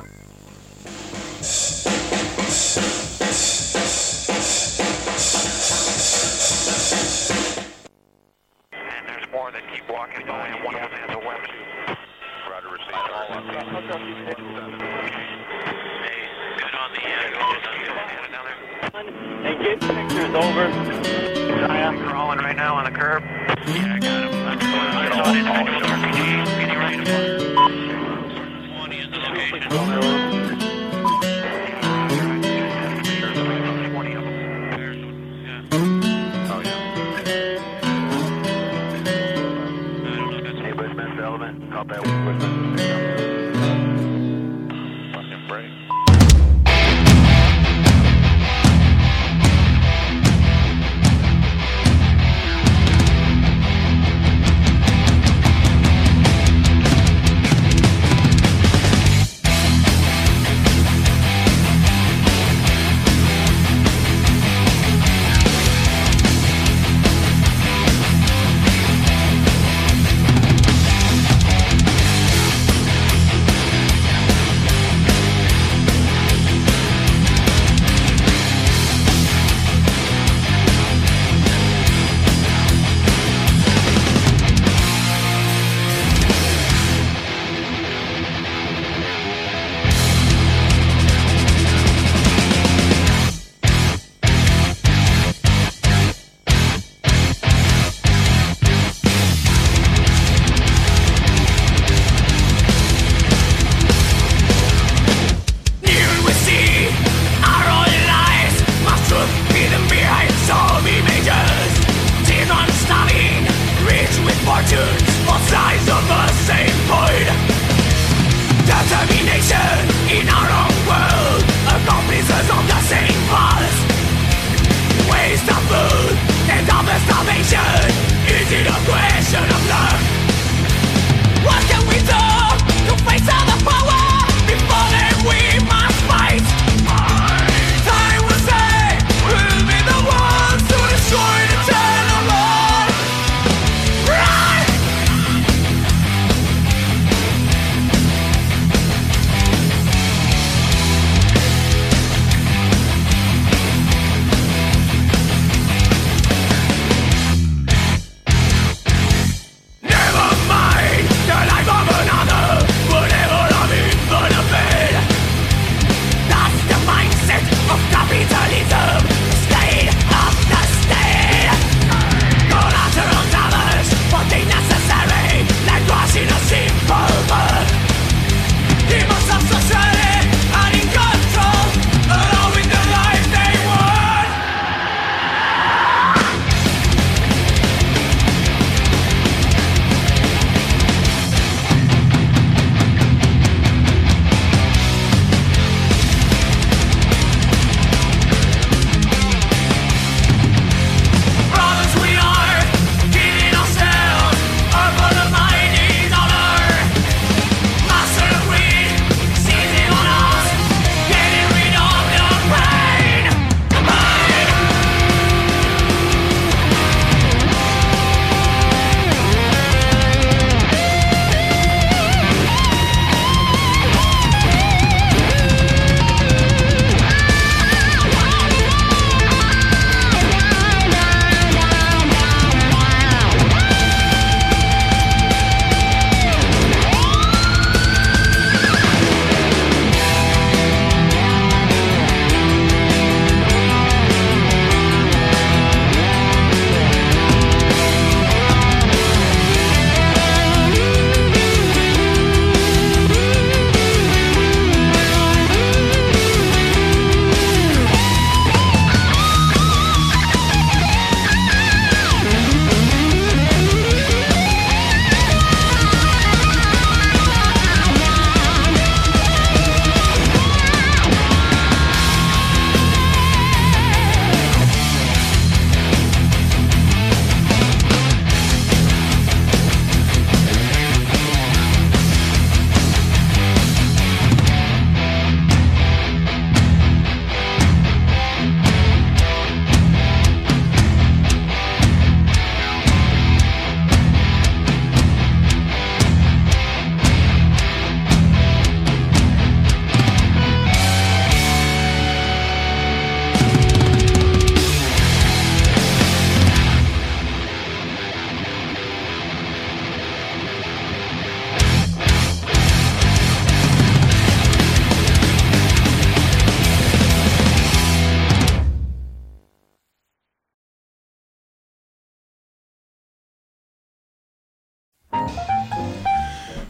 Get pictures over. Crawling right now on the curb. Yeah, I got him. I'm going into RPG. Getting ready to 20 is the location. Copy, fucking break. In our own world, accomplices of the same past. Ways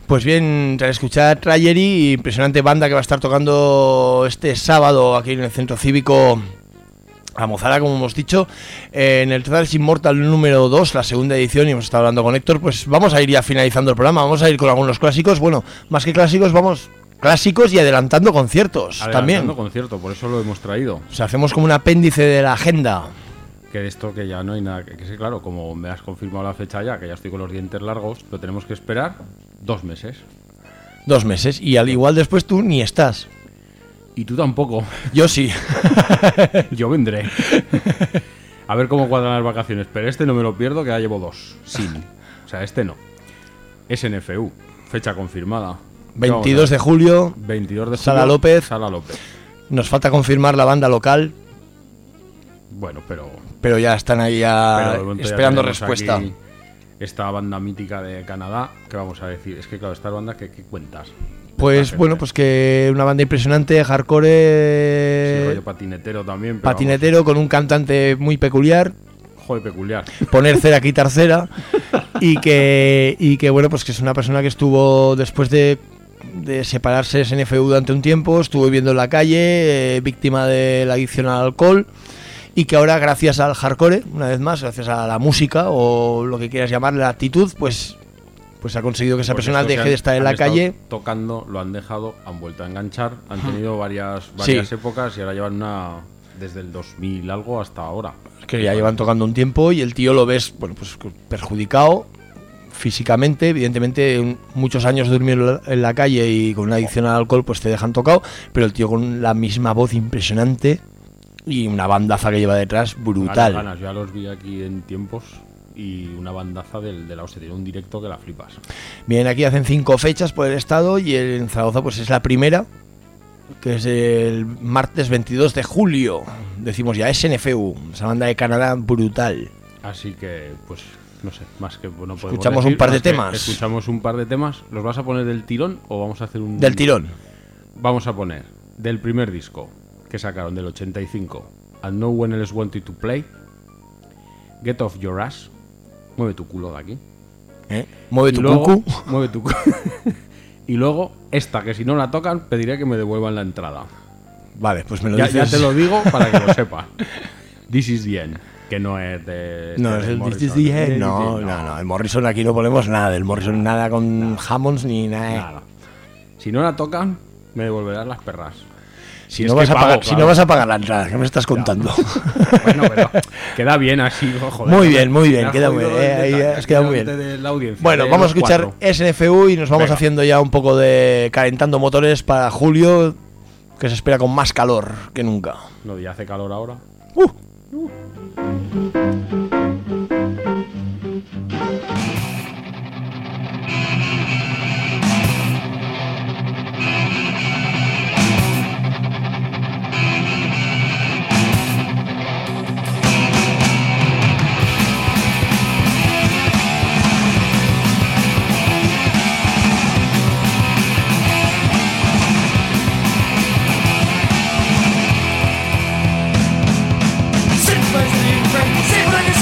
Pues bien, tras escuchar Tragedy, impresionante banda que va a estar tocando este sábado aquí en el Centro Cívico Almozara, como hemos dicho, en el Trash Immortal número 2, la segunda edición, y hemos estado hablando con Héctor. Pues vamos a ir ya finalizando el programa, vamos a ir con algunos clásicos. Bueno, más que clásicos, vamos clásicos y adelantando conciertos también. Adelantando conciertos, por eso lo hemos traído. O sea, hacemos como un apéndice de la agenda. Que de esto que ya no hay nada, que sí, claro, como me has confirmado la fecha ya, que ya estoy con los dientes largos, lo tenemos que esperar 2 meses. 2 meses, y al igual después tú ni estás. Y tú tampoco. Yo sí. Yo vendré. A ver cómo cuadran las vacaciones, pero este no me lo pierdo, que ya llevo 2 sin. O sea, este no. SNFU, fecha confirmada. 22 de julio, 22 de julio, Sala López. Sala López. Nos falta confirmar la banda local. Bueno, pero ya están ahí ya esperando ya respuesta. Esta banda mítica de Canadá, ¿qué vamos a decir? Es que claro, esta banda, ¿qué cuentas? Pues bueno, pues que una banda impresionante, hardcore, sí, rollo patinetero también. Pero patinetero, con un cantante muy peculiar. Joder, peculiar. Poner cera, quitar cera. y que bueno, pues que es una persona que estuvo después de separarse de SNFU durante un tiempo, estuvo viviendo en la calle, víctima de la adicción al alcohol, y que ahora, gracias al hardcore, una vez más, gracias a la música o lo que quieras llamarle, la actitud, pues ha conseguido que esa persona deje de estar en la calle. Tocando, lo han dejado, han vuelto a enganchar, han tenido varias épocas y ahora llevan una desde el 2000 algo hasta ahora. Que ya llevan tocando un tiempo y el tío lo ves, bueno, pues perjudicado físicamente, evidentemente muchos años durmiendo en la calle y con una adicción al alcohol pues te dejan tocado, pero el tío con la misma voz impresionante y una bandaza que lleva detrás brutal. Ganas. Yo ya los vi aquí en tiempos y una bandaza de la hostia, tiene un directo que la flipas. Bien, aquí hacen 5 fechas por el estado y en Zaragoza pues es la primera, que es el martes 22 de julio, decimos ya, SNFU, esa banda de Canadá brutal. Así que pues no sé, más que no podemos escuchamos decir, un par de temas. Escuchamos un par de temas. ¿Los vas a poner del tirón o vamos a hacer un...? Del tirón. Vamos a poner del primer disco que sacaron, del 85, And No One Else Wanted to Play, Get Off Your Ass, mueve tu culo de aquí. Mueve tu cucu. Mueve tu cucu. Y luego esta, que si no la tocan, pediré que me devuelvan la entrada. Vale, pues me lo dices. Ya te lo digo para que lo sepan. This is the end. Que no es de... No, es el This is the end. No. El Morrison aquí no ponemos nada. El Morrison nada con Hammonds ni nada. Si no la tocan, me devolverán las perras. Si no vas a pagar la entrada, ¿qué me estás contando? Bueno, pero queda bien así, joder. Muy bien, queda muy bien. Has quedado muy bien. Bueno, vamos a escuchar SNFU y nos vamos haciendo ya un poco de calentando motores para julio, que se espera con más calor que nunca. No, ya hace calor ahora. Sit like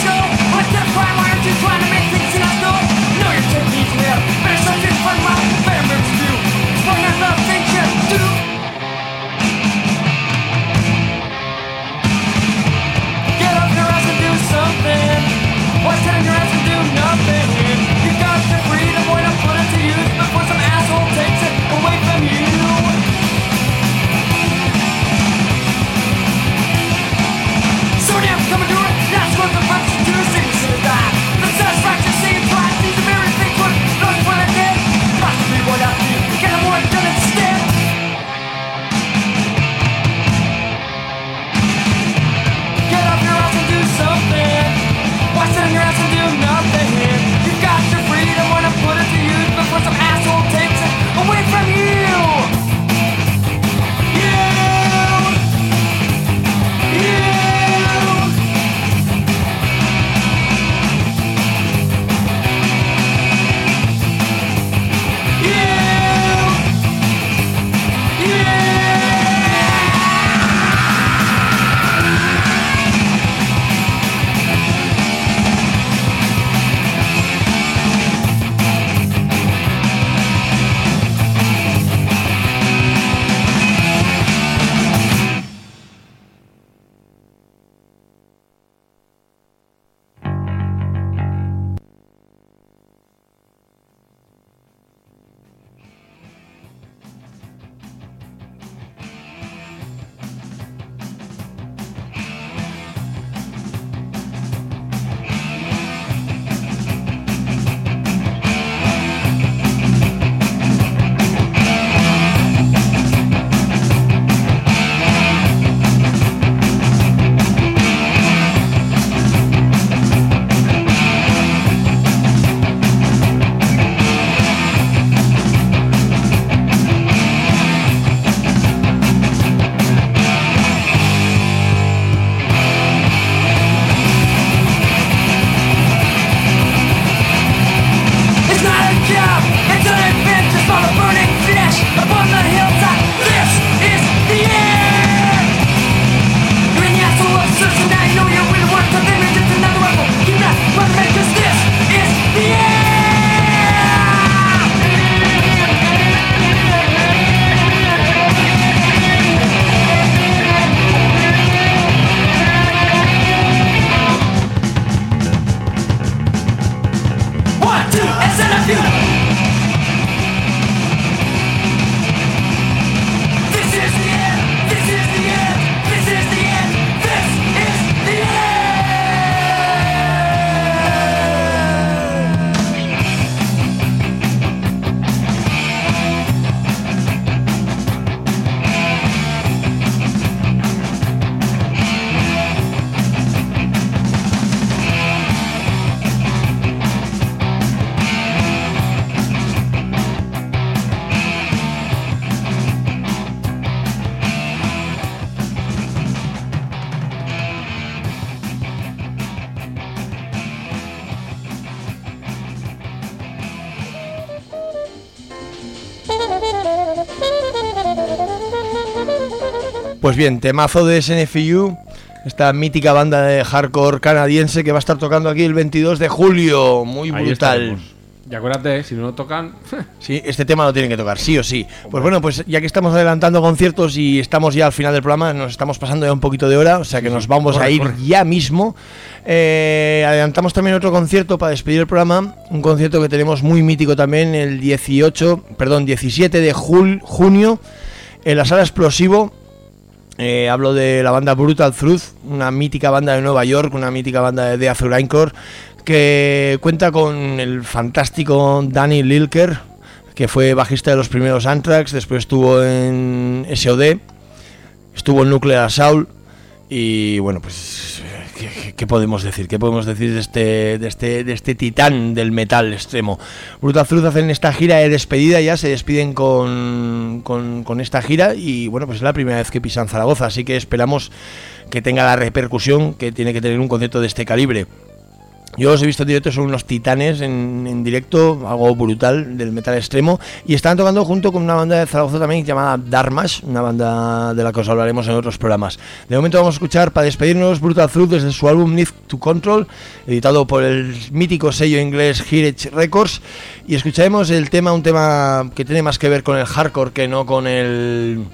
Pues bien, temazo de SNFU, esta mítica banda de hardcore canadiense que va a estar tocando aquí el 22 de julio, muy Ahí brutal. estaremos. Y acuérdate, si no lo tocan... Sí, este tema lo tienen que tocar, sí o sí. Pues bueno, pues ya que estamos adelantando conciertos y estamos ya al final del programa, nos estamos pasando ya un poquito de hora, o sea que nos vamos a ir ya mismo. Adelantamos también otro concierto para despedir el programa, un concierto que tenemos muy mítico también, el 17 de junio, en la Sala Explosivo. Hablo de la banda Brutal Truth, una mítica banda de Nueva York, una mítica banda de Death Grindcore, que cuenta con el fantástico Danny Lilker, que fue bajista de los primeros Anthrax, después estuvo en S.O.D., estuvo en Nuclear Assault, y bueno, pues ¿qué podemos decir? ¿Qué podemos decir de este titán del metal extremo? Brutal Truth hacen esta gira de despedida, ya se despiden con esta gira, y bueno, pues es la primera vez que pisan Zaragoza, así que esperamos que tenga la repercusión que tiene que tener un concierto de este calibre. Yo los he visto en directo, son unos titanes en directo, algo brutal del metal extremo, y están tocando junto con una banda de Zaragoza también llamada Dharmash, una banda de la que os hablaremos en otros programas. De momento vamos a escuchar, para despedirnos, Brutal Truth desde su álbum Need to Control, editado por el mítico sello inglés Heritage Records, y escucharemos un tema que tiene más que ver con el hardcore que no con el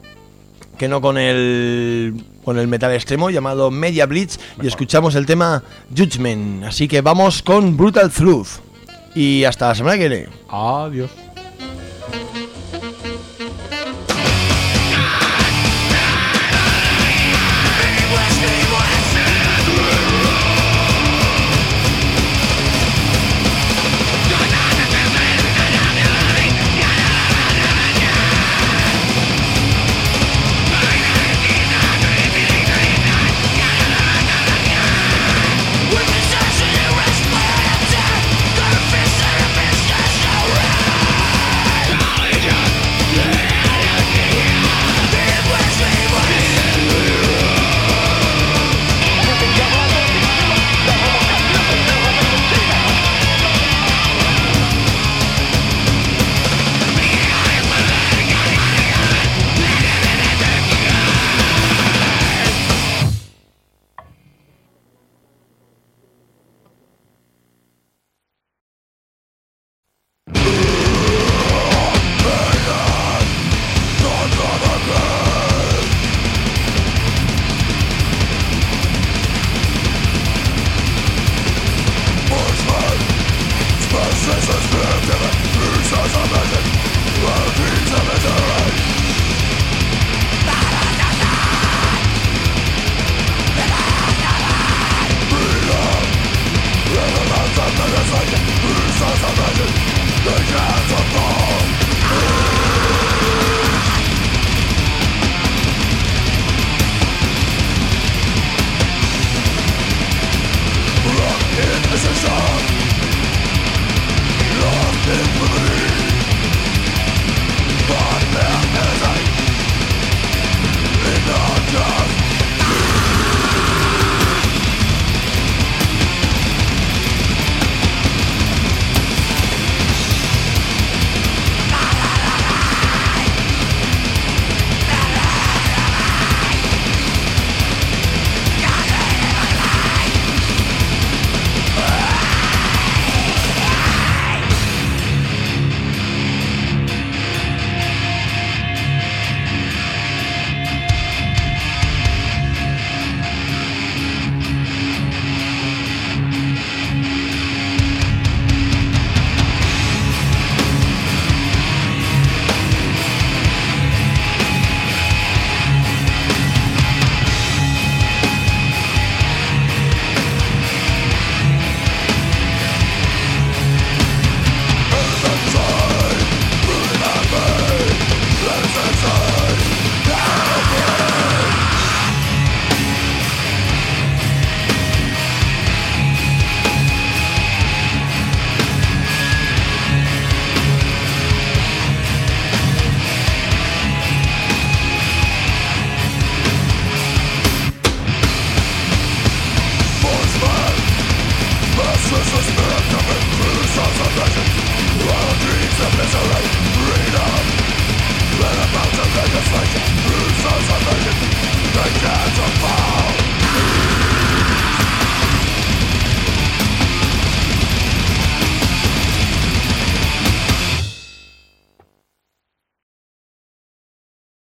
metal extremo, llamado Media Blitz, y escuchamos el tema Judgment. Así que vamos con Brutal Truth y hasta la semana que viene. Adiós.